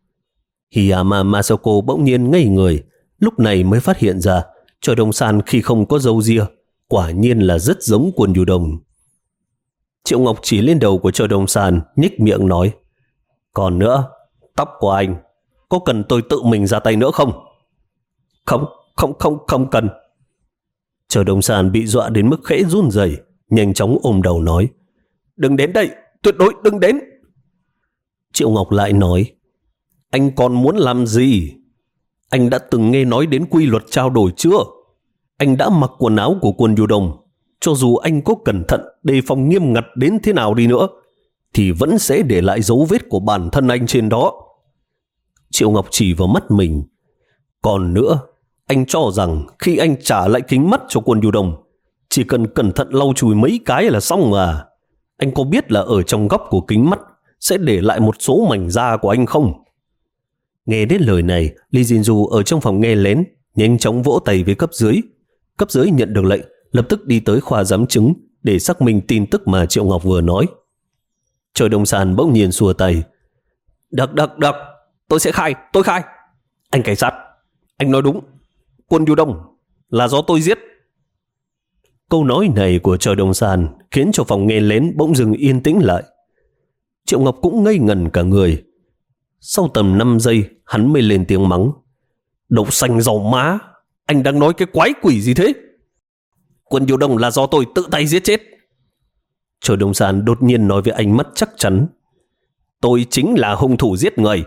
Hiyama Masako bỗng nhiên ngây người, lúc này mới phát hiện ra Choi Dong-san khi không có râu ria quả nhiên là rất giống Kwon Yu-dong. Triệu Ngọc chỉ lên đầu của Choi Dong-san, nhếch miệng nói: Còn nữa, tóc của anh có cần tôi tự mình ra tay nữa không? Không, không, không, không cần. Choi Dong-san bị dọa đến mức khẽ run rẩy, nhanh chóng ôm đầu nói: Đừng đến đây, tuyệt đối đừng đến. Triệu Ngọc lại nói: Anh còn muốn làm gì? Anh đã từng nghe nói đến quy luật trao đổi chưa? Anh đã mặc quần áo của quân du đồng, cho dù anh có cẩn thận, đề phòng nghiêm ngặt đến thế nào đi nữa, thì vẫn sẽ để lại dấu vết của bản thân anh trên đó. Triệu Ngọc chỉ vào mắt mình. Còn nữa, anh cho rằng khi anh trả lại kính mắt cho quân du đồng, chỉ cần cẩn thận lau chùi mấy cái là xong à? Anh có biết là ở trong góc của kính mắt sẽ để lại một số mảnh da của anh không? Nghe đến lời này, Lee Jin-du ở trong phòng nghe lén, nhanh chóng vỗ tay với cấp dưới. Cấp dưới nhận được lệnh, lập tức đi tới khoa giám chứng để xác minh tin tức mà Triệu Ngọc vừa nói. Trời Đông San bỗng nhiên xua tay. Được, được, được, tôi sẽ khai, tôi khai. Anh cảnh sát, anh nói đúng, quân du đông là do tôi giết. Câu nói này của Trời Đông San khiến cho phòng nghe lén bỗng dừng yên tĩnh lại. Triệu Ngọc cũng ngây ngẩn cả người. Sau tầm năm giây, hắn mới lên tiếng mắng: Đậu xanh dầu má, anh đang nói cái quái quỷ gì thế? Quân du đông là do tôi tự tay giết chết. Trời Đông San đột nhiên nói với ánh mắt chắc chắn: Tôi chính là hung thủ giết người.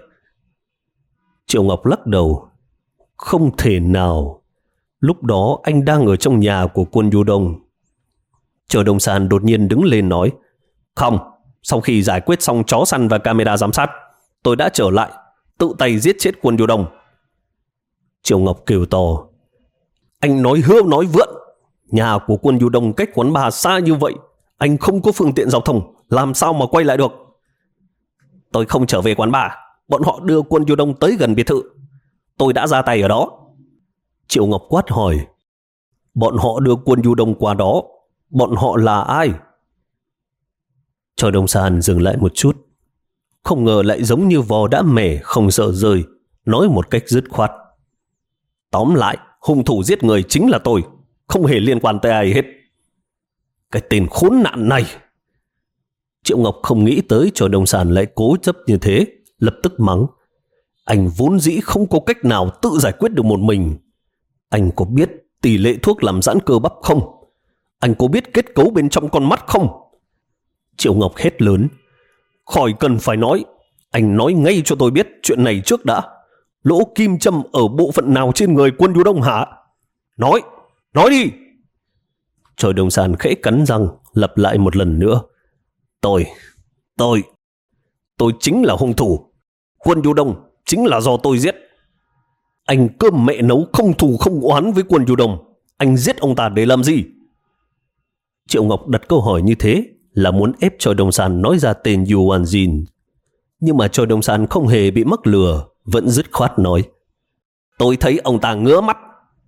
Triệu Ngọc lắc đầu: Không thể nào, lúc đó anh đang ở trong nhà của quân du đông. Trời Đông San đột nhiên đứng lên nói: Không, sau khi giải quyết xong chó săn và camera giám sát, tôi đã trở lại, tự tay giết chết quân du đông. Triệu Ngọc kêu to: Anh nói hưu nói vượn, nhà của quân du đông cách quán bar xa như vậy, anh không có phương tiện giao thông, làm sao mà quay lại được? Tôi không trở về quán bar, bọn họ đưa quân du đông tới gần biệt thự, tôi đã ra tay ở đó. Triệu Ngọc quát hỏi: Bọn họ đưa quân du đông qua đó, bọn họ là ai? Trời Đông San dừng lại một chút, không ngờ lại giống như vò đã mẻ không sợ rơi, nói một cách dứt khoát: Tóm lại, hung thủ giết người chính là tôi, không hề liên quan tới ai hết. Cái tên khốn nạn này! Triệu Ngọc không nghĩ tới Trời Đông San lại cố chấp như thế, lập tức mắng: Anh vốn dĩ không có cách nào tự giải quyết được một mình. Anh có biết tỷ lệ thuốc làm giãn cơ bắp không? Anh có biết kết cấu bên trong con mắt không? Triệu Ngọc hét lớn: Khỏi cần phải nói, anh nói ngay cho tôi biết chuyện này trước đã. Lỗ kim châm ở bộ phận nào trên người quân du đông hả? Nói, nói đi! Trời Đông San khẽ cắn răng, lặp lại một lần nữa: Tôi, tôi, tôi chính là hung thủ. Quân du đông chính là do tôi giết. Anh cơm mẹ nấu không thù không oán với quân du đông, anh giết ông ta để làm gì? Triệu Ngọc đặt câu hỏi như thế là muốn ép Trời Đông San nói ra tên Yu Wan Jin. Nhưng mà Trời Đông San không hề bị mắc lừa, vẫn dứt khoát nói: Tôi thấy ông ta ngứa mắt.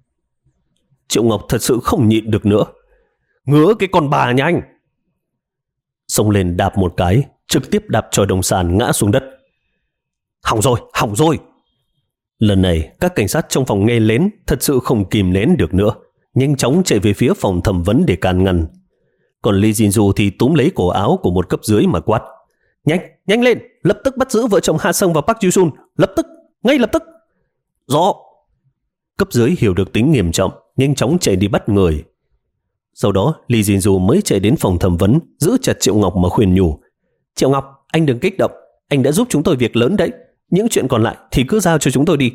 Triệu Ngọc thật sự không nhịn được nữa: Ngứa cái con bà nha anh! Xông lên đạp một cái, trực tiếp đạp Trời Đông San ngã xuống đất. Hỏng rồi, hỏng rồi! Lần này các cảnh sát trong phòng nghe lén thật sự không kìm nén được nữa, nhanh chóng chạy về phía phòng thẩm vấn để can ngăn. Còn Lee Jin-du thì túm lấy cổ áo của một cấp dưới mà quát: Nhanh, nhanh lên, lập tức bắt giữ vợ chồng Ha Sung và Park Ju-sun, lập tức, ngay lập tức. Rõ. Cấp dưới hiểu được tính nghiêm trọng, nhanh chóng chạy đi bắt người. Sau đó Lee Jin-du mới chạy đến phòng thẩm vấn, giữ chặt Triệu Ngọc mà khuyên nhủ: Triệu Ngọc, anh đừng kích động, anh đã giúp chúng tôi việc lớn đấy, những chuyện còn lại thì cứ giao cho chúng tôi đi.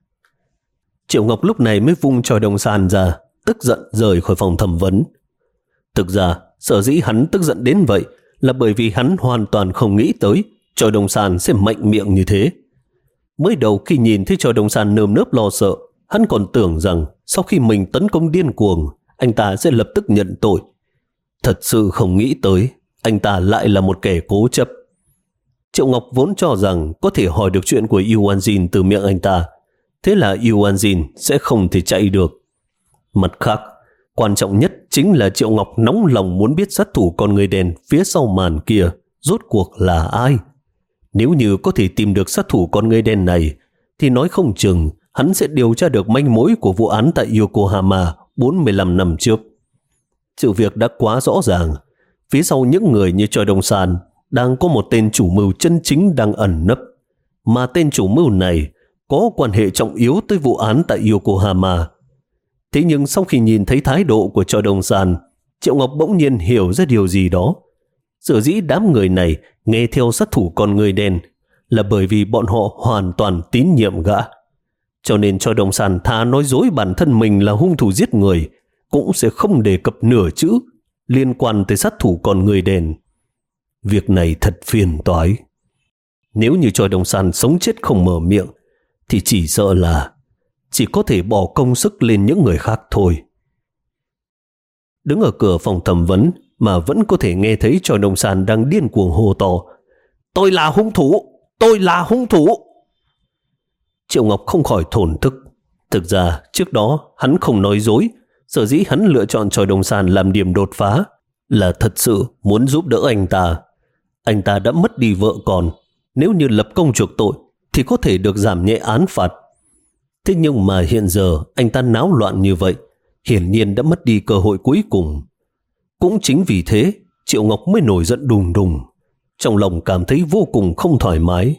Triệu Ngọc lúc này mới vung Trời Đông San ra, tức giận rời khỏi phòng thẩm vấn. Thực ra sở dĩ hắn tức giận đến vậy là bởi vì hắn hoàn toàn không nghĩ tới Trời Đông San sẽ mạnh miệng như thế. Mới đầu khi nhìn thấy Trời Đông San nơm nớp lo sợ, hắn còn tưởng rằng sau khi mình tấn công điên cuồng, anh ta sẽ lập tức nhận tội. Thật sự không nghĩ tới anh ta lại là một kẻ cố chấp. Triệu Ngọc vốn cho rằng có thể hỏi được chuyện của Yu Wan Jin từ miệng anh ta, thế là Yu Wan Jin sẽ không thể chạy được. Mặt khác, quan trọng nhất chính là Triệu Ngọc nóng lòng muốn biết sát thủ con người đen phía sau màn kia rốt cuộc là ai. Nếu như có thể tìm được sát thủ con người đen này, thì nói không chừng hắn sẽ điều tra được manh mối của vụ án tại Yokohama bốn mươi lăm năm trước. Sự việc đã quá rõ ràng, phía sau những người như Trời Đông San đang có một tên chủ mưu chân chính đang ẩn nấp, mà tên chủ mưu này có quan hệ trọng yếu tới vụ án tại Yokohama. Thế nhưng sau khi nhìn thấy thái độ của Trời Đông San, Triệu Ngọc bỗng nhiên hiểu ra điều gì đó. Sở dĩ đám người này nghe theo sát thủ con người đen là bởi vì bọn họ hoàn toàn tín nhiệm gã. Cho nên Choi Dong-san thà nói dối bản thân mình là hung thủ giết người cũng sẽ không đề cập nửa chữ liên quan tới sát thủ con người đen. Việc này thật phiền toái. Nếu như Choi Dong-san sống chết không mở miệng thì chỉ sợ là chỉ có thể bỏ công sức lên những người khác thôi. Đứng ở cửa phòng thẩm vấn mà vẫn có thể nghe thấy Choi Dong-san đang điên cuồng hô to: Tôi là hung thủ! Tôi là hung thủ! Triệu Ngọc không khỏi thổn thức. Thực ra trước đó hắn không nói dối. Sở dĩ hắn lựa chọn Choi Dong-san làm điểm đột phá là thật sự muốn giúp đỡ anh ta. Anh ta đã mất đi vợ con, nếu như lập công chuộc tội thì có thể được giảm nhẹ án phạt. Thế nhưng mà hiện giờ anh ta náo loạn như vậy, hiển nhiên đã mất đi cơ hội cuối cùng. Cũng chính vì thế Triệu Ngọc mới nổi giận đùng đùng, trong lòng cảm thấy vô cùng không thoải mái.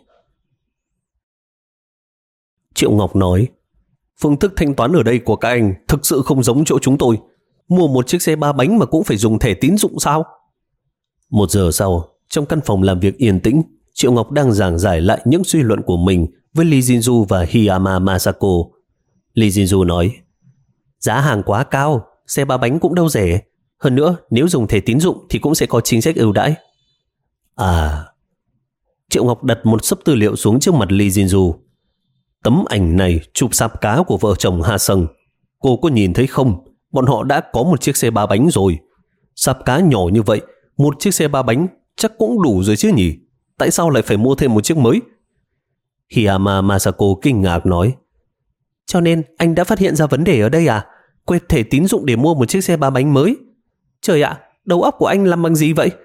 Triệu Ngọc nói: Phương thức thanh toán ở đây của các anh thực sự không giống chỗ chúng tôi. Mua một chiếc xe ba bánh mà cũng phải dùng thẻ tín dụng sao? Một giờ sau, trong căn phòng làm việc yên tĩnh, Triệu Ngọc đang giảng giải lại những suy luận của mình với Lee Jin-ju và Hiyama Masako. Lee Jin-ju nói: Giá hàng quá cao, xe ba bánh cũng đâu rẻ. Hơn nữa, nếu dùng thẻ tín dụng thì cũng sẽ có chính sách ưu đãi. À... Triệu Ngọc đặt một xấp tư liệu xuống trước mặt Lee Jin-ju. Tấm ảnh này chụp sạp cá của vợ chồng Ha Sung. Cô có nhìn thấy không? Bọn họ đã có một chiếc xe ba bánh rồi. Sạp cá nhỏ như vậy, một chiếc xe ba bánh chắc cũng đủ rồi chứ nhỉ? Tại sao lại phải mua thêm một chiếc mới? Hiyama Masako kinh ngạc nói: Cho nên anh đã phát hiện ra vấn đề ở đây à? Quẹt thẻ tín dụng để mua một chiếc xe ba bánh mới. Trời ạ, đầu óc của anh làm bằng gì vậy?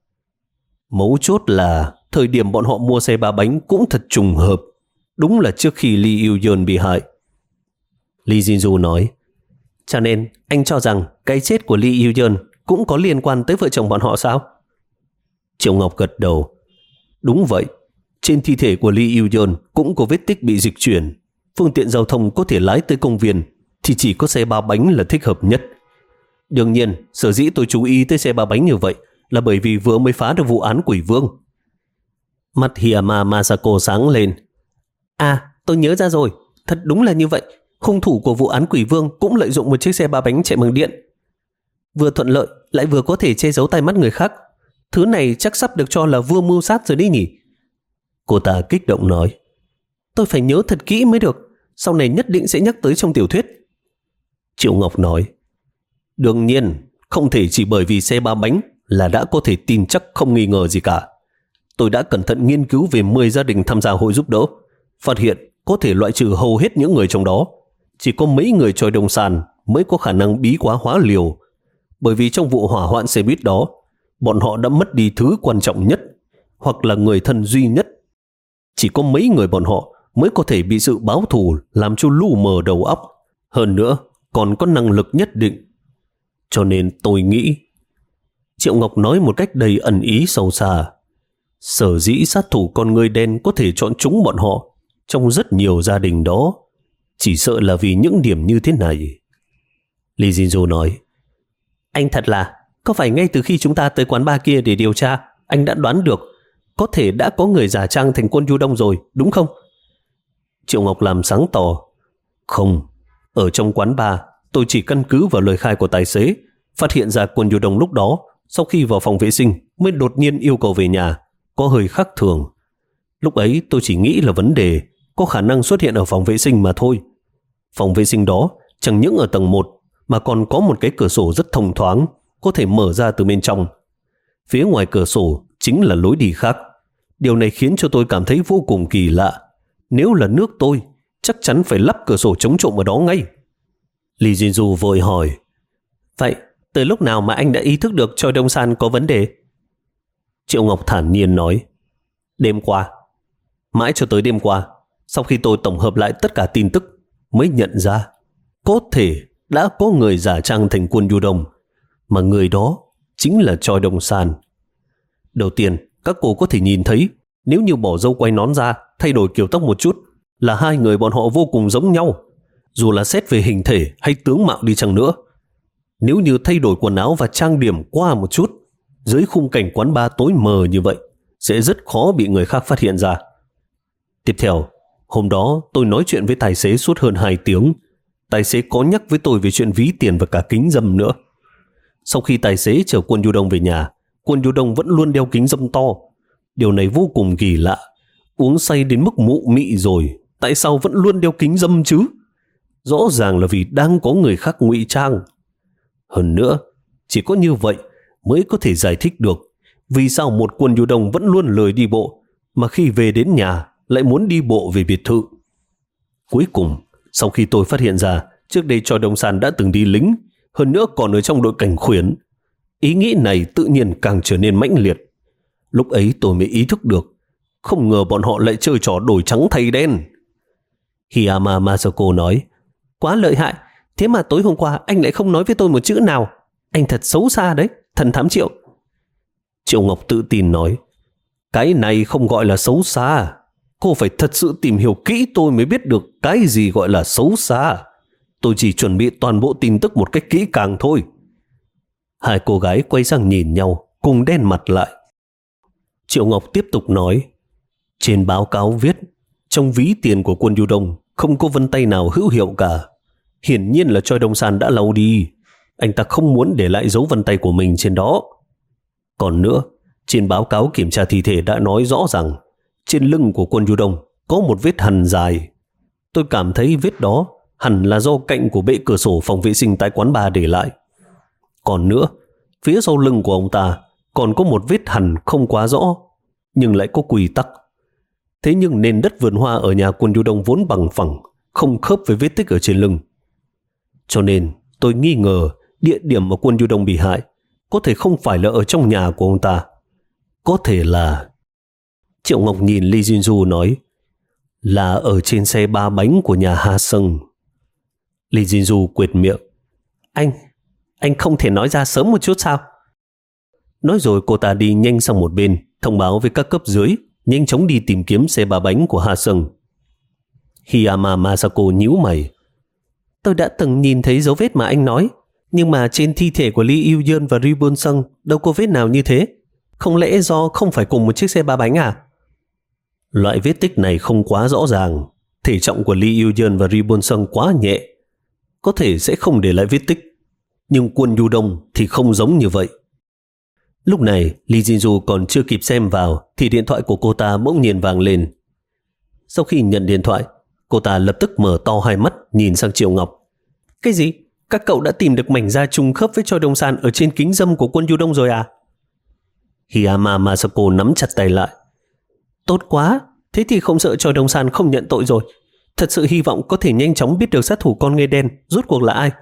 Mấu chốt là thời điểm bọn họ mua xe ba bánh cũng thật trùng hợp. Đúng là trước khi Lee Il-yeon bị hại. Lee Jin-ju nói: Cho nên anh cho rằng cái chết của Lee Il-yeon cũng có liên quan tới vợ chồng bọn họ sao? Triệu Ngọc gật đầu. Đúng vậy. Trên thi thể của Lee Il-yeon cũng có vết tích bị dịch chuyển. Phương tiện giao thông có thể lái tới công viên thì chỉ có xe ba bánh là thích hợp nhất. Đương nhiên, sở dĩ tôi chú ý tới xe ba bánh như vậy là bởi vì vừa mới phá được vụ án Quỷ Vương. Mắt Hiyama Masako sáng lên. À, tôi nhớ ra rồi. Thật đúng là như vậy. Hung thủ của vụ án Quỷ Vương cũng lợi dụng một chiếc xe ba bánh chạy bằng điện. Vừa thuận lợi, lại vừa có thể che giấu tai mắt người khác. Thứ này chắc sắp được cho là vua mưu sát rồi đi nhỉ? Cô ta kích động nói: Tôi phải nhớ thật kỹ mới được. Sau này nhất định sẽ nhắc tới trong tiểu thuyết. Triệu Ngọc nói: Đương nhiên, không thể chỉ bởi vì xe ba bánh là đã có thể tin chắc không nghi ngờ gì cả. Tôi đã cẩn thận nghiên cứu về mười gia đình tham gia hội giúp đỡ, phát hiện có thể loại trừ hầu hết những người trong đó. Chỉ có mấy người Choi Dong-san mới có khả năng bí quá hóa liều. Bởi vì trong vụ hỏa hoạn xe buýt đó, bọn họ đã mất đi thứ quan trọng nhất, hoặc là người thân duy nhất. Chỉ có mấy người bọn họ mới có thể bị sự báo thù làm cho lu mờ đầu óc. Hơn nữa, còn có năng lực nhất định. Cho nên tôi nghĩ... Triệu Ngọc nói một cách đầy ẩn ý sâu xa. Sở dĩ sát thủ con người đen có thể chọn chúng bọn họ trong rất nhiều gia đình đó, chỉ sợ là vì những điểm như thế này. Lee Jin-ju nói: Anh thật là, có phải ngay từ khi chúng ta tới quán bar kia để điều tra, anh đã đoán được có thể đã có người giả trang thành Quân Du Đông rồi, đúng không? Triệu Ngọc làm sáng tỏ: Không, ở trong quán bar, tôi chỉ căn cứ vào lời khai của tài xế, phát hiện ra Quân Du Đông lúc đó, sau khi vào phòng vệ sinh mới đột nhiên yêu cầu về nhà, có hơi khác thường. Lúc ấy tôi chỉ nghĩ là vấn đề có khả năng xuất hiện ở phòng vệ sinh mà thôi. Phòng vệ sinh đó chẳng những ở tầng một mà còn có một cái cửa sổ rất thông thoáng, có thể mở ra từ bên trong. Phía ngoài cửa sổ chính là lối đi khác. Điều này khiến cho tôi cảm thấy vô cùng kỳ lạ. Nếu là nước tôi, chắc chắn phải lắp cửa sổ chống trộm ở đó ngay. Lee Jin-ju vội hỏi: Vậy từ lúc nào mà anh đã ý thức được Choi Dong-san có vấn đề? Triệu Ngọc thản nhiên nói: Đêm qua. Mãi cho tới đêm qua, sau khi tôi tổng hợp lại tất cả tin tức, mới nhận ra có thể đã có người giả trang thành Quân Du Đông, mà người đó chính là Choi Dong-san. Đầu tiên, các cô có thể nhìn thấy, nếu như bỏ râu quay nón ra, thay đổi kiểu tóc một chút, là hai người bọn họ vô cùng giống nhau, dù là xét về hình thể hay tướng mạo đi chăng nữa. Nếu như thay đổi quần áo và trang điểm qua một chút, dưới khung cảnh quán bar tối mờ như vậy, sẽ rất khó bị người khác phát hiện ra. Tiếp theo, hôm đó tôi nói chuyện với tài xế suốt hơn hai tiếng. Tài xế có nhắc với tôi về chuyện ví tiền và cả kính râm nữa. Sau khi tài xế chở Quân Du Đông về nhà, Quân Du Đông vẫn luôn đeo kính râm to. Điều này vô cùng kỳ lạ. Uống say đến mức mụ mị rồi, tại sao vẫn luôn đeo kính râm chứ? Rõ ràng là vì đang có người khác ngụy trang. Hơn nữa, chỉ có như vậy mới có thể giải thích được vì sao một Quân Du Đông vẫn luôn lười đi bộ, mà khi về đến nhà lại muốn đi bộ về biệt thự. Cuối cùng, sau khi tôi phát hiện ra trước đây Choi Dong San đã từng đi lính, hơn nữa còn ở trong đội cảnh khuyển, ý nghĩ này tự nhiên càng trở nên mãnh liệt. Lúc ấy tôi mới ý thức được, không ngờ bọn họ lại chơi trò đổi trắng thay đen. Hiyama Masako nói, quá lợi hại, thế mà tối hôm qua anh lại không nói với tôi một chữ nào. Anh thật xấu xa đấy, thần thám Triệu. Triệu Ngọc tự tin nói, cái này không gọi là xấu xa. Cô phải thật sự tìm hiểu kỹ tôi mới biết được cái gì gọi là xấu xa. Tôi chỉ chuẩn bị toàn bộ tin tức một cách kỹ càng thôi. Hai cô gái quay sang nhìn nhau, cùng đen mặt lại. Triệu Ngọc tiếp tục nói, trên báo cáo viết, trong ví tiền của Quân Du Đông không có vân tay nào hữu hiệu cả. Hiển nhiên là Choi Dong San đã lau đi. Anh ta không muốn để lại dấu vân tay của mình trên đó. Còn nữa, trên báo cáo kiểm tra thi thể đã nói rõ rằng trên lưng của Quân Du Đông có một vết hằn dài. Tôi cảm thấy vết đó hẳn là do cạnh của bệ cửa sổ phòng vệ sinh tại quán bar để lại. Còn nữa, phía sau lưng của ông ta còn có một vết hằn không quá rõ, nhưng lại có quy tắc. Thế nhưng nền đất vườn hoa ở nhà Quân Du Đông vốn bằng phẳng, không khớp với vết tích ở trên lưng. Cho nên tôi nghi ngờ địa điểm mà Quân Du Đông bị hại có thể không phải là ở trong nhà của ông ta. Có thể là... Triệu Ngọc nhìn Lee Jin-ju nói, là ở trên xe ba bánh của nhà Ha Sung. Lee Jin-ju quệt miệng, Anh, anh không thể nói ra sớm một chút sao? Nói rồi cô ta đi nhanh sang một bên, thông báo với các cấp dưới, nhanh chóng đi tìm kiếm xe ba bánh của Ha Sung. Hiyama Masako nhíu mày. Tôi đã từng nhìn thấy dấu vết mà anh nói, nhưng mà trên thi thể của Lee Yêu Yeon và Ri Bun Sung đâu có vết nào như thế. Không lẽ do không phải cùng một chiếc xe ba bánh à? Loại vết tích này không quá rõ ràng. Thể trọng của Lee Yêu Yeon và Ri Bun Sung quá nhẹ, có thể sẽ không để lại vết tích. Nhưng Quân Du Đông thì không giống như vậy. Lúc này Lee Jin-ju còn chưa kịp xem vào thì điện thoại của cô ta bỗng nhiên vang lên. Sau khi nhận điện thoại, cô ta lập tức mở to hai mắt nhìn sang Triệu Ngọc. Cái gì? Các cậu đã tìm được mảnh da trùng khớp với Choi Dong San ở trên kính râm của Quân Du Đông rồi à? Hiyama Masako nắm chặt tay lại. Tốt quá, thế thì không sợ Choi Dong San không nhận tội rồi. Thật sự hy vọng có thể nhanh chóng biết được sát thủ con nghê đen rốt cuộc là ai.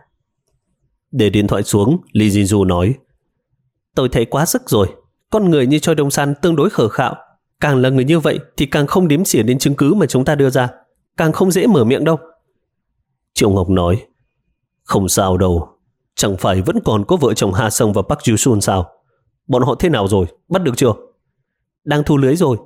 Để điện thoại xuống, Lee Jin-ju nói, tôi thấy quá sức rồi. Con người như Choi Dong San tương đối khờ khạo. Càng là người như vậy thì càng không đếm xỉa đến chứng cứ mà chúng ta đưa ra, càng không dễ mở miệng đâu. Triệu Ngọc nói, không sao đâu, chẳng phải vẫn còn có vợ chồng Ha Sung và Park Ju Sun sao? Bọn họ thế nào rồi, bắt được chưa? Đang thu lưới rồi.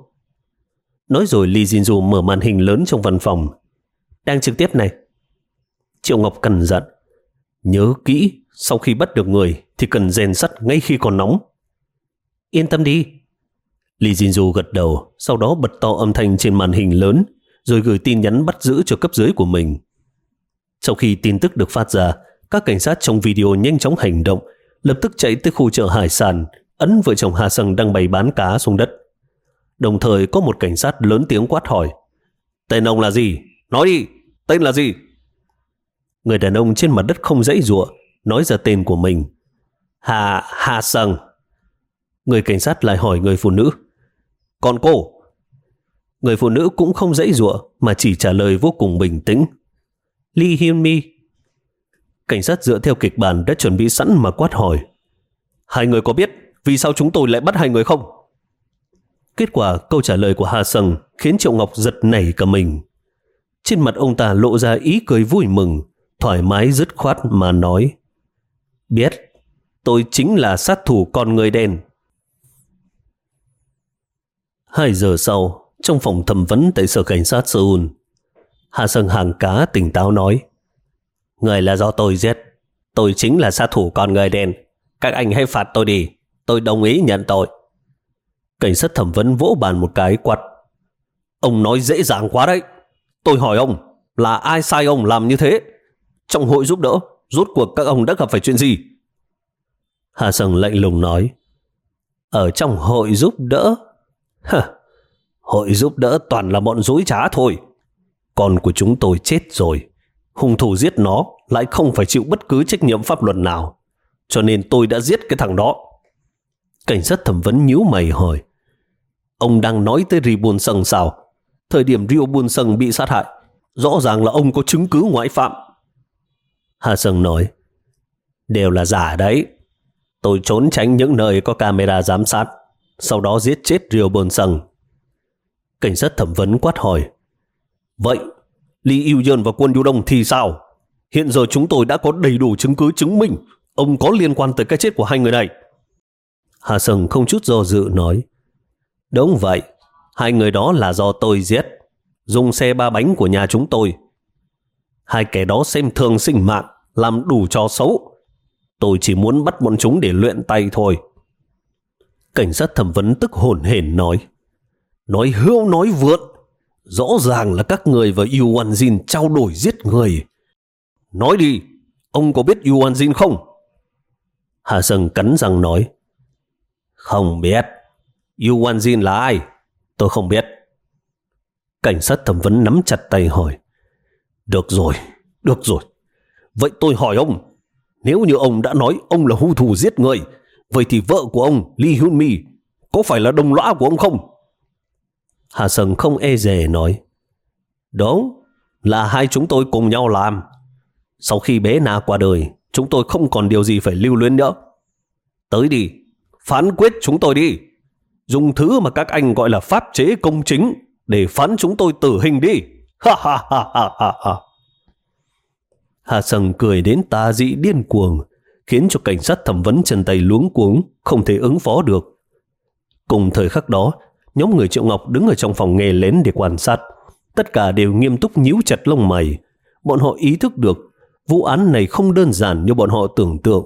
Nói rồi Lee Jin-ju mở màn hình lớn trong văn phòng. Đang trực tiếp này. Triệu Ngọc cằn dặn, nhớ kỹ, sau khi bắt được người thì cần rèn sắt ngay khi còn nóng. Yên tâm đi. Lee Jin-ju gật đầu, sau đó bật to âm thanh trên màn hình lớn, rồi gửi tin nhắn bắt giữ cho cấp dưới của mình. Sau khi tin tức được phát ra, các cảnh sát trong video nhanh chóng hành động, lập tức chạy tới khu chợ hải sản, ấn vợ chồng Ha Sung đang bày bán cá xuống đất. Đồng thời có một cảnh sát lớn tiếng quát hỏi, tên ông là gì? Nói đi, tên là gì? Người đàn ông trên mặt đất không giãy giụa, nói ra tên của mình. Ha, Ha Sung. Người cảnh sát lại hỏi người phụ nữ, còn cô? Người phụ nữ cũng không giãy giụa mà chỉ trả lời vô cùng bình tĩnh, Lee Hyun Mi. Cảnh sát dựa theo kịch bản đã chuẩn bị sẵn mà quát hỏi, hai người có biết vì sao chúng tôi lại bắt hai người không? Kết quả câu trả lời của Ha Sung khiến Triệu Ngọc giật nảy cả mình. Trên mặt ông ta lộ ra ý cười vui mừng, thoải mái dứt khoát mà nói, biết, tôi chính là sát thủ con người đen. Hai giờ sau, trong phòng thẩm vấn tại sở cảnh sát Seoul, Ha Sung hàng cá tỉnh táo nói, người là do tôi giết, Tôi chính là sát thủ con người đen. Các anh hãy phạt tôi đi. Tôi đồng ý nhận tội. Cảnh sát thẩm vấn vỗ bàn một cái quát. Ông nói dễ dàng quá đấy. Tôi hỏi ông, là ai sai ông làm như thế? Trong hội giúp đỡ, rốt cuộc các ông đã gặp phải chuyện gì? Hà Sầng lạnh lùng nói. Ở trong hội giúp đỡ? Hả? Hội giúp đỡ toàn là bọn dối trá thôi. Con của chúng tôi chết rồi. Hung thủ giết nó lại không phải chịu bất cứ trách nhiệm pháp luật nào. Cho nên tôi đã giết cái thằng đó. Cảnh sát thẩm vấn nhíu mày hỏi. Ông đang nói tới Ri Buôn Sâng sao? Thời điểm Ri Buôn Sâng bị sát hại, rõ ràng là ông có chứng cứ ngoại phạm. Hà Sầng nói. Đều là giả đấy. Tôi trốn tránh những nơi có camera giám sát, sau đó giết chết Ri Buôn Sâng. Cảnh sát thẩm vấn quát hỏi. Vậy Lee Yêu Yeon và Kwon Yu Dong thì sao? Hiện giờ chúng tôi đã có đầy đủ chứng cứ chứng minh ông có liên quan tới cái chết của hai người này. Hà Sầng không chút do dự nói. Đúng vậy, hai người đó là do tôi giết, dùng xe ba bánh của nhà chúng tôi. Hai kẻ đó xem thường sinh mạng, làm đủ trò xấu. Tôi chỉ muốn bắt bọn chúng để luyện tay thôi. Cảnh sát thẩm vấn tức hổn hển nói. Nói hưu nói vượn. Rõ ràng là các người và Yoo Won Jin trao đổi giết người. Nói đi, ông có biết Yoo Won Jin không? Hà Sầng cắn răng nói. Không biết. Yoo Won Jin là ai? Tôi không biết. Cảnh sát thẩm vấn nắm chặt tay hỏi. Được rồi, được rồi. Vậy tôi hỏi ông, nếu như ông đã nói ông là hung thủ giết người, vậy thì vợ của ông, Lee Hyun Mi, có phải là đồng lõa của ông không? Hà Sầng không e dè nói. Đúng, là hai chúng tôi cùng nhau làm. Sau khi bé Na qua đời, chúng tôi không còn điều gì phải lưu luyến nữa. Tới đi, phán quyết chúng tôi đi. Dùng thứ mà các anh gọi là pháp chế công chính để phán chúng tôi tử hình đi. Ha ha ha ha ha ha. Hà Sầng cười đến tà dị điên cuồng, khiến cho cảnh sát thẩm vấn chân tay luống cuống, không thể ứng phó được. Cùng thời khắc đó, nhóm người Triệu Ngọc đứng ở trong phòng nghe lén để quan sát. Tất cả đều nghiêm túc nhíu chặt lông mày. Bọn họ ý thức được vụ án này không đơn giản như bọn họ tưởng tượng.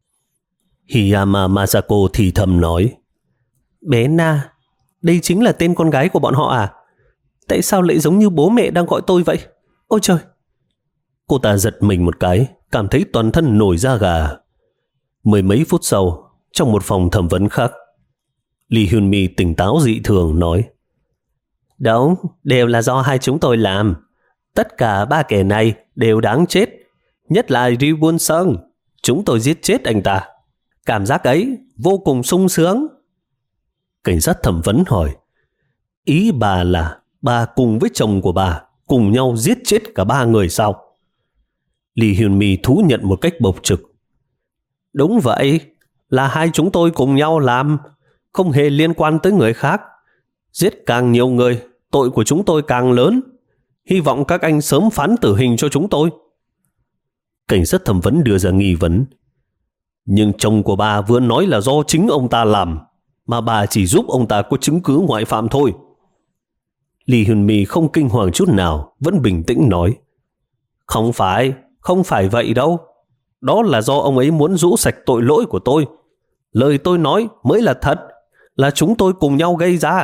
Hiyama Masako thì thầm nói. Bé Na, đây chính là tên con gái của bọn họ à? Tại sao lại giống như bố mẹ đang gọi tôi vậy? Ôi trời! Cô ta giật mình một cái, cảm thấy toàn thân nổi da gà. Mười mấy phút sau, trong một phòng thẩm vấn khác, Lee Hyun Mi tỉnh táo dị thường nói. Đúng, đều là do hai chúng tôi làm. Tất cả ba kẻ này đều đáng chết. Nhất là Ri Buôn Sâng. Chúng tôi giết chết anh ta. Cảm giác ấy vô cùng sung sướng. Cảnh sát thẩm vấn hỏi. Ý bà là bà cùng với chồng của bà cùng nhau giết chết cả ba người sao? Lee Hyun Mi thú nhận một cách bộc trực. Đúng vậy, là hai chúng tôi cùng nhau làm, không hề liên quan tới người khác. Giết càng nhiều người, tội của chúng tôi càng lớn. Hy vọng các anh sớm phán tử hình cho chúng tôi. Cảnh sát thẩm vấn đưa ra nghi vấn. Nhưng chồng của bà vừa nói là do chính ông ta làm, mà bà chỉ giúp ông ta có chứng cứ ngoại phạm thôi. Lee Hyun Mi không kinh hoàng chút nào, vẫn bình tĩnh nói. Không phải, không phải vậy đâu. Đó là do ông ấy muốn rũ sạch tội lỗi của tôi. Lời tôi nói mới là thật, là chúng tôi cùng nhau gây ra.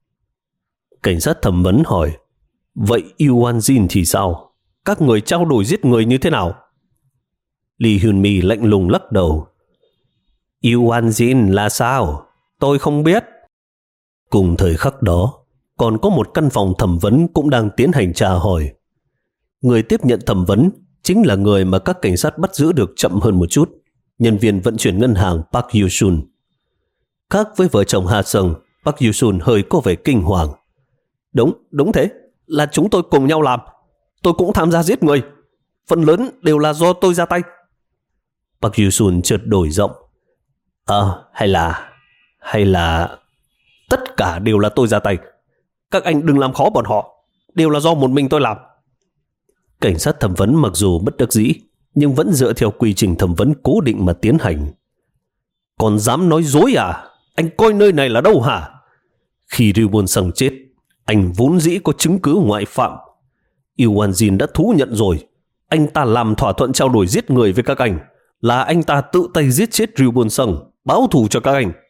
Cảnh sát thẩm vấn hỏi. Vậy Yoo Won Jin thì sao? Các người trao đổi giết người như thế nào? Lee Hyun Mi lạnh lùng lắc đầu. Yoo Won Jin là sao? Tôi không biết. Cùng thời khắc đó, còn có một căn phòng thẩm vấn cũng đang tiến hành tra hỏi. Người tiếp nhận thẩm vấn chính là người mà các cảnh sát bắt giữ được chậm hơn một chút, nhân viên vận chuyển ngân hàng Park Yoo-sun. Khác với vợ chồng Hà Sầng, Park Yoo-sun hơi có vẻ kinh hoàng. Đúng, đúng thế, là chúng tôi cùng nhau làm. Tôi cũng tham gia giết người. Phần lớn đều là do tôi ra tay. Park Yoo-sun chợt đổi giọng. Ờ, à, hay là... Hay là... Tất cả đều là tôi ra tay. Các anh đừng làm khó bọn họ. Đều là do một mình tôi làm. Cảnh sát thẩm vấn mặc dù bất đắc dĩ, nhưng vẫn dựa theo quy trình thẩm vấn cố định mà tiến hành. Còn dám nói dối à? Anh coi nơi này là đâu hả? Khi Ri Buôn Sâng chết, anh vốn dĩ có chứng cứ ngoại phạm. Yoo Won Jin đã thú nhận rồi. Anh ta làm thỏa thuận trao đổi giết người với các anh, là anh ta tự tay giết chết Ryu Bôn Sung, báo thù cho các anh.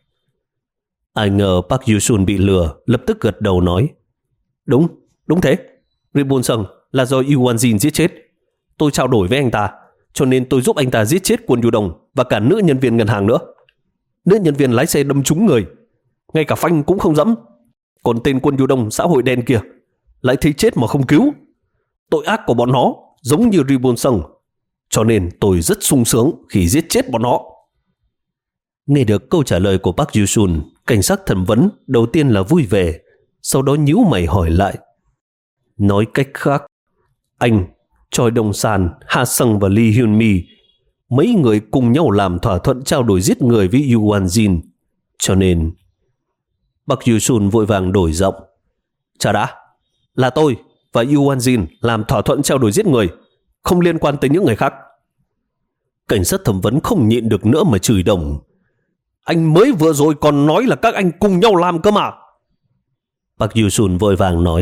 Ai ngờ Park Yu-sun bị lừa, lập tức gật đầu nói, Đúng, đúng thế. Ryu Bôn Sung là do Yu Won-jin giết chết. Tôi trao đổi với anh ta, cho nên tôi giúp anh ta giết chết Kwon Yu-dong và cả nữ nhân viên ngân hàng nữa. Nữ nhân viên lái xe đâm trúng người, ngay cả phanh cũng không dẫm. Còn tên Kwon Yu-dong xã hội đen kia lại thấy chết mà không cứu. Tội ác của bọn nó giống như Ryu Bôn Sung, cho nên tôi rất sung sướng khi giết chết bọn nó. Nghe được câu trả lời của Park Yu-sun, cảnh sát thẩm vấn đầu tiên là vui vẻ, sau đó nhíu mày hỏi lại. Nói cách khác, anh, Choi Dong-san, Ha Sung và Lee Hyun-mi, mấy người cùng nhau làm thỏa thuận trao đổi giết người với Yu Won-jin, cho nên... Park Yu-sun vội vàng đổi giọng. Chả đã, là tôi và Yu Won-jin làm thỏa thuận trao đổi giết người, không liên quan tới những người khác. Cảnh sát thẩm vấn không nhịn được nữa mà chửi đồng. Anh mới vừa rồi còn nói là các anh cùng nhau làm cơ mà. Park Yu-sun vội vàng nói.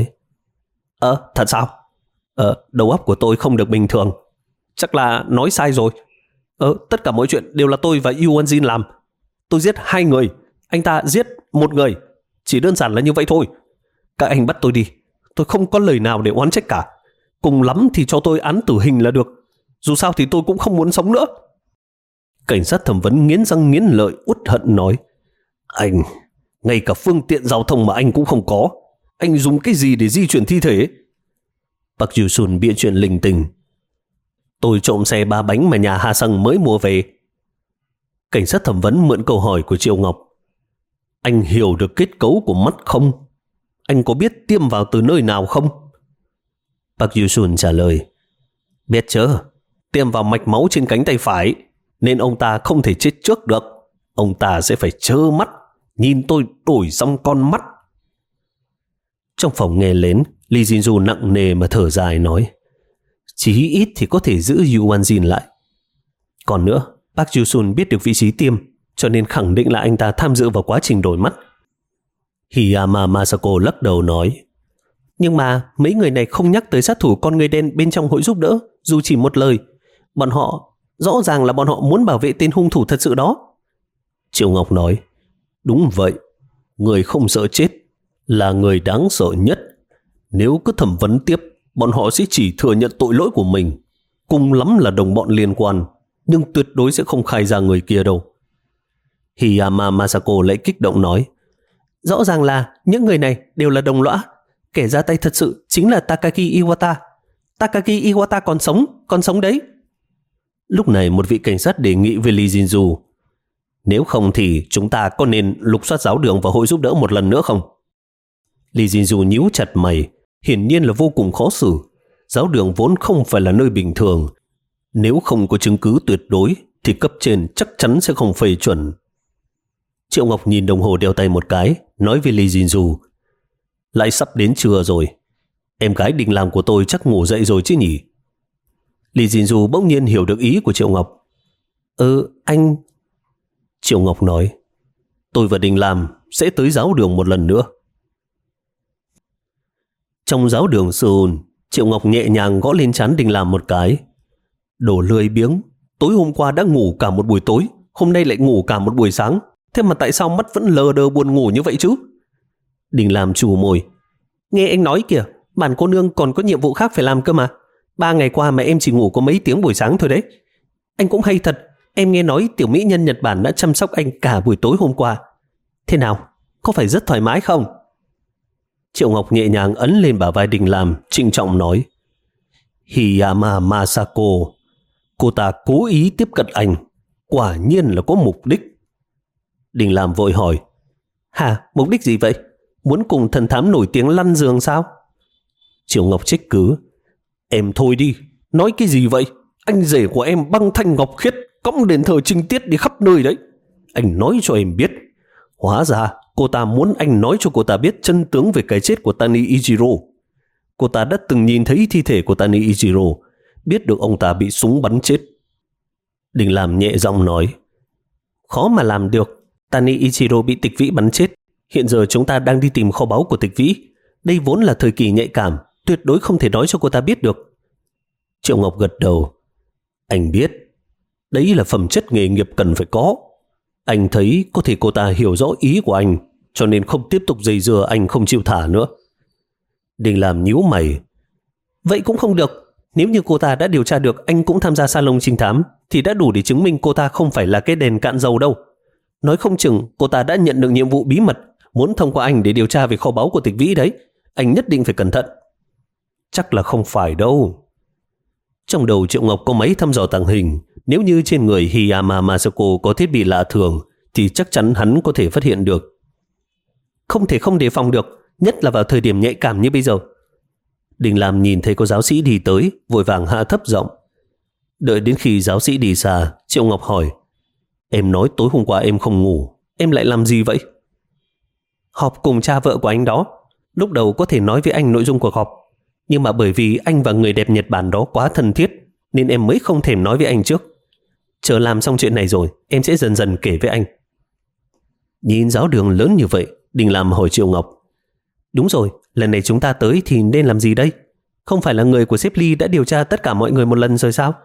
Ờ, thật sao? Ờ, đầu óc của tôi không được bình thường. Chắc là nói sai rồi. Ờ, tất cả mọi chuyện đều là tôi và Yu Won-jin làm. Tôi giết hai người, anh ta giết một người. Chỉ đơn giản là như vậy thôi. Các anh bắt tôi đi, tôi không có lời nào để oán trách cả. Cùng lắm thì cho tôi án tử hình là được. Dù sao thì tôi cũng không muốn sống nữa. Cảnh sát thẩm vấn nghiến răng nghiến lợi uất hận nói. Anh, ngay cả phương tiện giao thông mà anh cũng không có. Anh dùng cái gì để di chuyển thi thể? Park Yu-sun bịa chuyện linh tinh. Tôi trộm xe ba bánh mà nhà Ha Sung mới mua về. Cảnh sát thẩm vấn mượn câu hỏi của Triệu Ngọc. Anh hiểu được kết cấu của mắt không? Anh có biết tiêm vào từ nơi nào không? Park Yu-sun trả lời. Biết chứ, tiêm vào mạch máu trên cánh tay phải, nên ông ta không thể chết trước được. Ông ta sẽ phải trơ mắt, nhìn tôi đổi xong con mắt. Trong phòng nghe lén, Lee Jin-ju nặng nề mà thở dài nói. Chí ít thì có thể giữ Yu Won-jin lại. Còn nữa, Park Yu-sun biết được vị trí tiêm, cho nên khẳng định là anh ta tham dự vào quá trình đổi mắt. Hiyama Masako lắc đầu nói. Nhưng mà mấy người này không nhắc tới sát thủ con người đen bên trong hội giúp đỡ, dù chỉ một lời. Bọn họ, rõ ràng là bọn họ muốn bảo vệ tên hung thủ thật sự đó. Triệu Ngọc nói. Đúng vậy, người không sợ chết là người đáng sợ nhất. Nếu cứ thẩm vấn tiếp, bọn họ sẽ chỉ thừa nhận tội lỗi của mình. Cùng lắm là đồng bọn liên quan, nhưng tuyệt đối sẽ không khai ra người kia đâu. Hiyama Masako lại kích động nói. Rõ ràng là những người này đều là đồng lõa. Kẻ ra tay thật sự chính là Takagi Iwata. Takagi Iwata còn sống, còn sống đấy. Lúc này một vị cảnh sát đề nghị với Lee Jin-ju. Nếu không thì chúng ta có nên lục soát giáo đường và hội giúp đỡ một lần nữa không? Lee Jin-ju nhíu chặt mày, hiển nhiên là vô cùng khó xử. Giáo đường vốn không phải là nơi bình thường. Nếu không có chứng cứ tuyệt đối thì cấp trên chắc chắn sẽ không phê chuẩn. Triệu Ngọc nhìn đồng hồ đeo tay một cái, nói với Lee Jin-ju. Lại sắp đến trưa rồi. Em gái Đình Làm của tôi chắc ngủ dậy rồi chứ nhỉ? Lee Jin-ju bỗng nhiên hiểu được ý của Triệu Ngọc. Ừ, anh... Triệu Ngọc nói. Tôi và Đình Làm sẽ tới giáo đường một lần nữa. Trong giáo đường Seoul, Triệu Ngọc nhẹ nhàng gõ lên trán Đình Làm một cái. Đồ lười biếng, tối hôm qua đã ngủ cả một buổi tối, hôm nay lại ngủ cả một buổi sáng. Thế mà tại sao mắt vẫn lờ đờ buồn ngủ như vậy chứ? Đình Làm trù môi. Nghe anh nói kìa, bản cô nương còn có nhiệm vụ khác phải làm cơ mà. Ba ngày qua mà em chỉ ngủ có mấy tiếng buổi sáng thôi đấy. Anh cũng hay thật, em nghe nói tiểu mỹ nhân Nhật Bản đã chăm sóc anh cả buổi tối hôm qua. Thế nào, có phải rất thoải mái không? Triệu Ngọc nhẹ nhàng ấn lên bả vai Đình Làm, trịnh trọng nói. Hiyama Masako, cô ta cố ý tiếp cận anh, quả nhiên là có mục đích. Đình Làm vội hỏi. Hả, mục đích gì vậy? Muốn cùng thần thám nổi tiếng lăn giường sao? Triệu Ngọc trách cứ. Em thôi đi, nói cái gì vậy? Anh rể của em băng thanh ngọc khiết, cõng đền thờ trinh tiết đi khắp nơi đấy. Anh nói cho em biết. Hóa ra cô ta muốn anh nói cho cô ta biết chân tướng về cái chết của Tani Ichiro. Cô ta đã từng nhìn thấy thi thể của Tani Ichiro, biết được ông ta bị súng bắn chết. Đình Làm nhẹ giọng nói. Khó mà làm được. Tani Ichiro bị Tịch Vĩ bắn chết. Hiện giờ chúng ta đang đi tìm kho báu của Tịch Vĩ. Đây vốn là thời kỳ nhạy cảm, tuyệt đối không thể nói cho cô ta biết được. Triệu Ngọc gật đầu. Anh biết. Đấy là phẩm chất nghề nghiệp cần phải có. Anh thấy có thể cô ta hiểu rõ ý của anh, cho nên không tiếp tục dây dưa anh không chịu thả nữa. Đình Lam nhíu mày. Vậy cũng không được. Nếu như cô ta đã điều tra được anh cũng tham gia salon trinh thám thì đã đủ để chứng minh cô ta không phải là cái đèn cạn dầu đâu. Nói không chừng cô ta đã nhận được nhiệm vụ bí mật, muốn thông qua anh để điều tra về kho báu của Tịch Vĩ đấy. Anh nhất định phải cẩn thận. Chắc là không phải đâu. Trong đầu Triệu Ngọc có máy thăm dò tàng hình. Nếu như trên người Hiyama Masako có thiết bị lạ thường thì chắc chắn hắn có thể phát hiện được. Không thể không đề phòng được, nhất là vào thời điểm nhạy cảm như bây giờ. Đình Lam nhìn thấy có giáo sĩ đi tới, vội vàng hạ thấp giọng. Đợi đến khi giáo sĩ đi xa, Triệu Ngọc hỏi, em nói tối hôm qua em không ngủ, em lại làm gì vậy? Họp cùng cha vợ của anh đó. Lúc đầu có thể nói với anh nội dung cuộc họp, nhưng mà bởi vì anh và người đẹp Nhật Bản đó quá thân thiết nên em mới không thèm nói với anh trước. Chờ làm xong chuyện này rồi em sẽ dần dần kể với anh. Nhìn giáo đường lớn như vậy, Đình Lam hỏi Triệu Ngọc, đúng rồi, lần này chúng ta tới thì nên làm gì đây? Không phải là người của sếp Ly đã điều tra tất cả mọi người một lần rồi sao?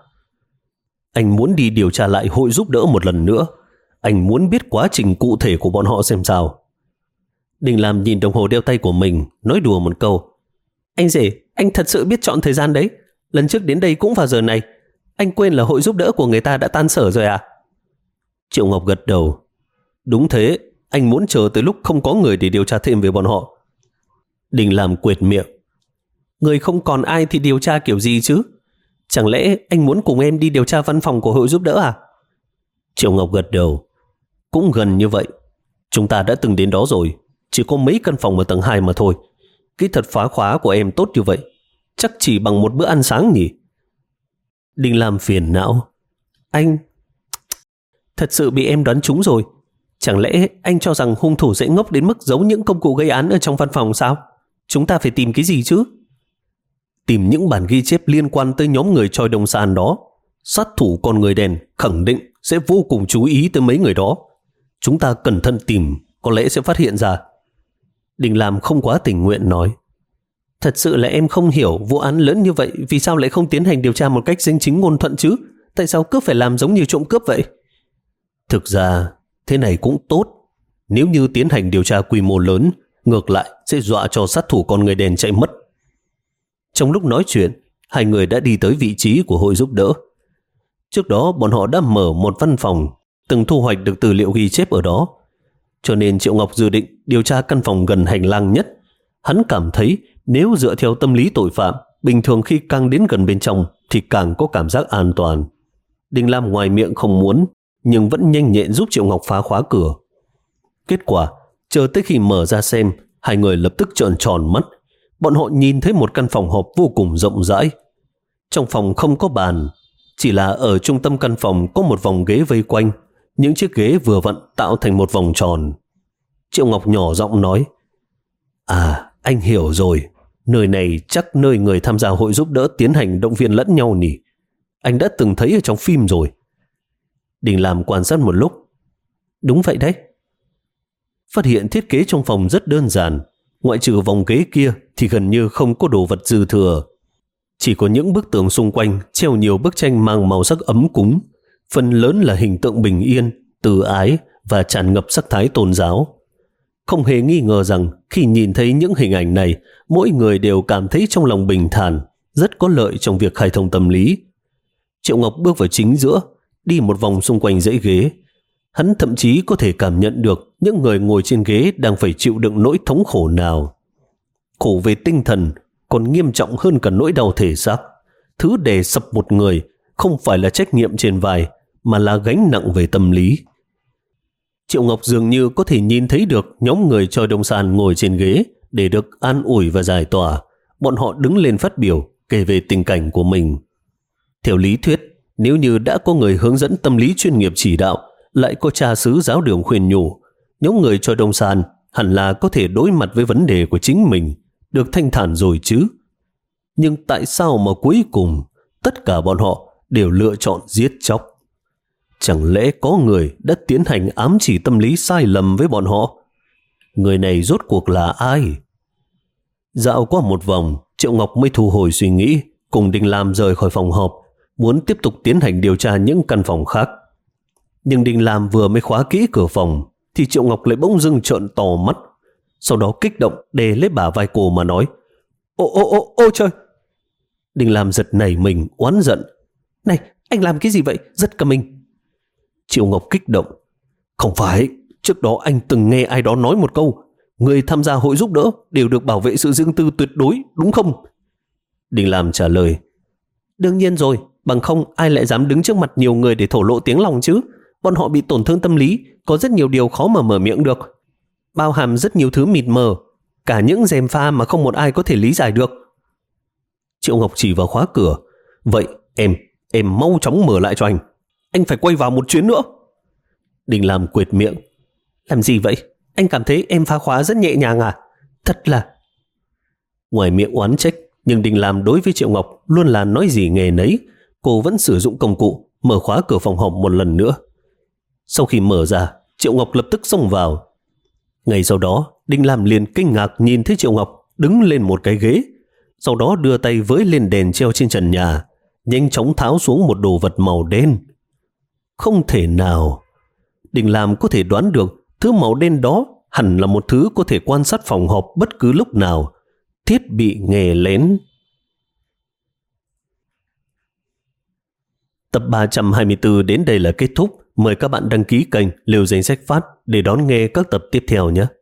Anh muốn đi điều tra lại hội giúp đỡ một lần nữa. Anh muốn biết quá trình cụ thể của bọn họ xem sao. Đình Lam nhìn đồng hồ đeo tay của mình, nói đùa một câu. Anh rể, anh thật sự biết chọn thời gian đấy. Lần trước đến đây cũng vào giờ này. Anh quên là hội giúp đỡ của người ta đã tan sở rồi à? Triệu Ngọc gật đầu. Đúng thế, anh muốn chờ tới lúc không có người để điều tra thêm về bọn họ. Đình Lam quệt miệng. Người không còn ai thì điều tra kiểu gì chứ? Chẳng lẽ anh muốn cùng em đi điều tra văn phòng của hội giúp đỡ à? Triệu Ngọc gật đầu. Cũng gần như vậy. Chúng ta đã từng đến đó rồi. Chỉ có mấy căn phòng ở tầng hai mà thôi. Kỹ thuật phá khóa của em tốt như vậy, chắc chỉ bằng một bữa ăn sáng nhỉ? Đình Lam phiền não. Anh... Thật sự bị em đoán trúng rồi. Chẳng lẽ anh cho rằng hung thủ sẽ ngốc đến mức giấu những công cụ gây án ở trong văn phòng sao? Chúng ta phải tìm cái gì chứ? Tìm những bản ghi chép liên quan tới nhóm người Choi Đông San đó. Sát thủ con người đèn khẳng định sẽ vô cùng chú ý tới mấy người đó. Chúng ta cẩn thận tìm, có lẽ sẽ phát hiện ra. Đình Lam không quá tình nguyện nói. Thật sự là em không hiểu, vụ án lớn như vậy vì sao lại không tiến hành điều tra một cách danh chính ngôn thuận chứ? Tại sao cướp phải làm giống như trộm cướp vậy? Thực ra thế này cũng tốt. Nếu như tiến hành điều tra quy mô lớn, ngược lại sẽ dọa cho sát thủ con người đèn chạy mất. Trong lúc nói chuyện, hai người đã đi tới vị trí của hội giúp đỡ. Trước đó bọn họ đã mở một văn phòng, từng thu hoạch được tư liệu ghi chép ở đó. Cho nên Triệu Ngọc dự định điều tra căn phòng gần hành lang nhất. Hắn cảm thấy nếu dựa theo tâm lý tội phạm, bình thường khi càng đến gần bên trong thì càng có cảm giác an toàn. Đình Lam ngoài miệng không muốn, nhưng vẫn nhanh nhẹn giúp Triệu Ngọc phá khóa cửa. Kết quả, chờ tới khi mở ra xem, hai người lập tức trợn tròn mắt. Bọn họ nhìn thấy một căn phòng họp vô cùng rộng rãi. Trong phòng không có bàn, chỉ là ở trung tâm căn phòng có một vòng ghế vây quanh. Những chiếc ghế vừa vặn tạo thành một vòng tròn. Triệu Ngọc nhỏ giọng nói, à, anh hiểu rồi. Nơi này chắc nơi người tham gia hội giúp đỡ tiến hành động viên lẫn nhau nhỉ. Anh đã từng thấy ở trong phim rồi. Đình Lam quan sát một lúc. Đúng vậy đấy. Phát hiện thiết kế trong phòng rất đơn giản. Ngoại trừ vòng ghế kia thì gần như không có đồ vật dư thừa. Chỉ có những bức tường xung quanh treo nhiều bức tranh mang màu sắc ấm cúng. Phần lớn là hình tượng bình yên, từ ái và tràn ngập sắc thái tôn giáo. Không hề nghi ngờ rằng khi nhìn thấy những hình ảnh này, mỗi người đều cảm thấy trong lòng bình thản, rất có lợi trong việc khai thông tâm lý. Triệu Ngọc bước vào chính giữa, đi một vòng xung quanh dãy ghế. Hắn thậm chí có thể cảm nhận được những người ngồi trên ghế đang phải chịu đựng nỗi thống khổ nào. Khổ về tinh thần còn nghiêm trọng hơn cả nỗi đau thể xác. Thứ đè sập một người không phải là trách nhiệm trên vai, mà là gánh nặng về tâm lý. Triệu Ngọc dường như có thể nhìn thấy được nhóm người Choi Đông San ngồi trên ghế để được an ủi và giải tỏa. Bọn họ đứng lên phát biểu, kể về tình cảnh của mình. Theo lý thuyết, nếu như đã có người hướng dẫn tâm lý chuyên nghiệp chỉ đạo, lại có cha xứ giáo đường khuyên nhủ, nhóm người Choi Đông San hẳn là có thể đối mặt với vấn đề của chính mình, được thanh thản rồi chứ. Nhưng tại sao mà cuối cùng tất cả bọn họ đều lựa chọn giết chóc? Chẳng lẽ có người đã tiến hành ám chỉ tâm lý sai lầm với bọn họ? Người này rốt cuộc là ai? Dạo qua một vòng, Triệu Ngọc mới thu hồi suy nghĩ, cùng Đình Lam rời khỏi phòng họp. muốn tiếp tục tiến hành điều tra những căn phòng khác. Nhưng Đình Lam vừa mới khóa kỹ cửa phòng thì Triệu Ngọc lại bỗng dưng trợn to mắt, sau đó kích động đè lấy bả vai cô mà nói: Ô ô ô ô trời! Đình Lam giật nảy mình, oán giận: Này, anh làm cái gì vậy? Giật cả mình. Triệu Ngọc kích động: Không phải, trước đó anh từng nghe ai đó nói một câu, người tham gia hội giúp đỡ đều được bảo vệ sự riêng tư tuyệt đối, đúng không? Đình Lam trả lời: Đương nhiên rồi, bằng không ai lại dám đứng trước mặt nhiều người để thổ lộ tiếng lòng chứ? Bọn họ bị tổn thương tâm lý, có rất nhiều điều khó mà mở miệng được, bao hàm rất nhiều thứ mịt mờ, cả những gièm pha mà không một ai có thể lý giải được. Triệu Ngọc chỉ vào khóa cửa: Vậy em, em mau chóng mở lại cho anh, anh phải quay vào một chuyến nữa. Đình Lam quệt miệng: Làm gì vậy? Anh cảm thấy em phá khóa rất nhẹ nhàng à? Thật là... Ngoài miệng oán trách, nhưng Đình Lam đối với Triệu Ngọc luôn là nói gì nghề nấy. Cô vẫn sử dụng công cụ mở khóa cửa phòng họp một lần nữa. Sau khi mở ra, Triệu Ngọc lập tức xông vào. Ngay sau đó, Đình Lam liền kinh ngạc nhìn thấy Triệu Ngọc đứng lên một cái ghế, sau đó đưa tay với lên đèn treo trên trần nhà, nhanh chóng tháo xuống một đồ vật màu đen. Không thể nào! Đình Lam có thể đoán được thứ màu đen đó hẳn là một thứ có thể quan sát phòng họp bất cứ lúc nào. Thiết bị nghe lén. Tập ba trăm hai mươi tư đến đây là kết thúc. Mời các bạn đăng ký kênh Liều Danh Sách Phát để đón nghe các tập tiếp theo nhé.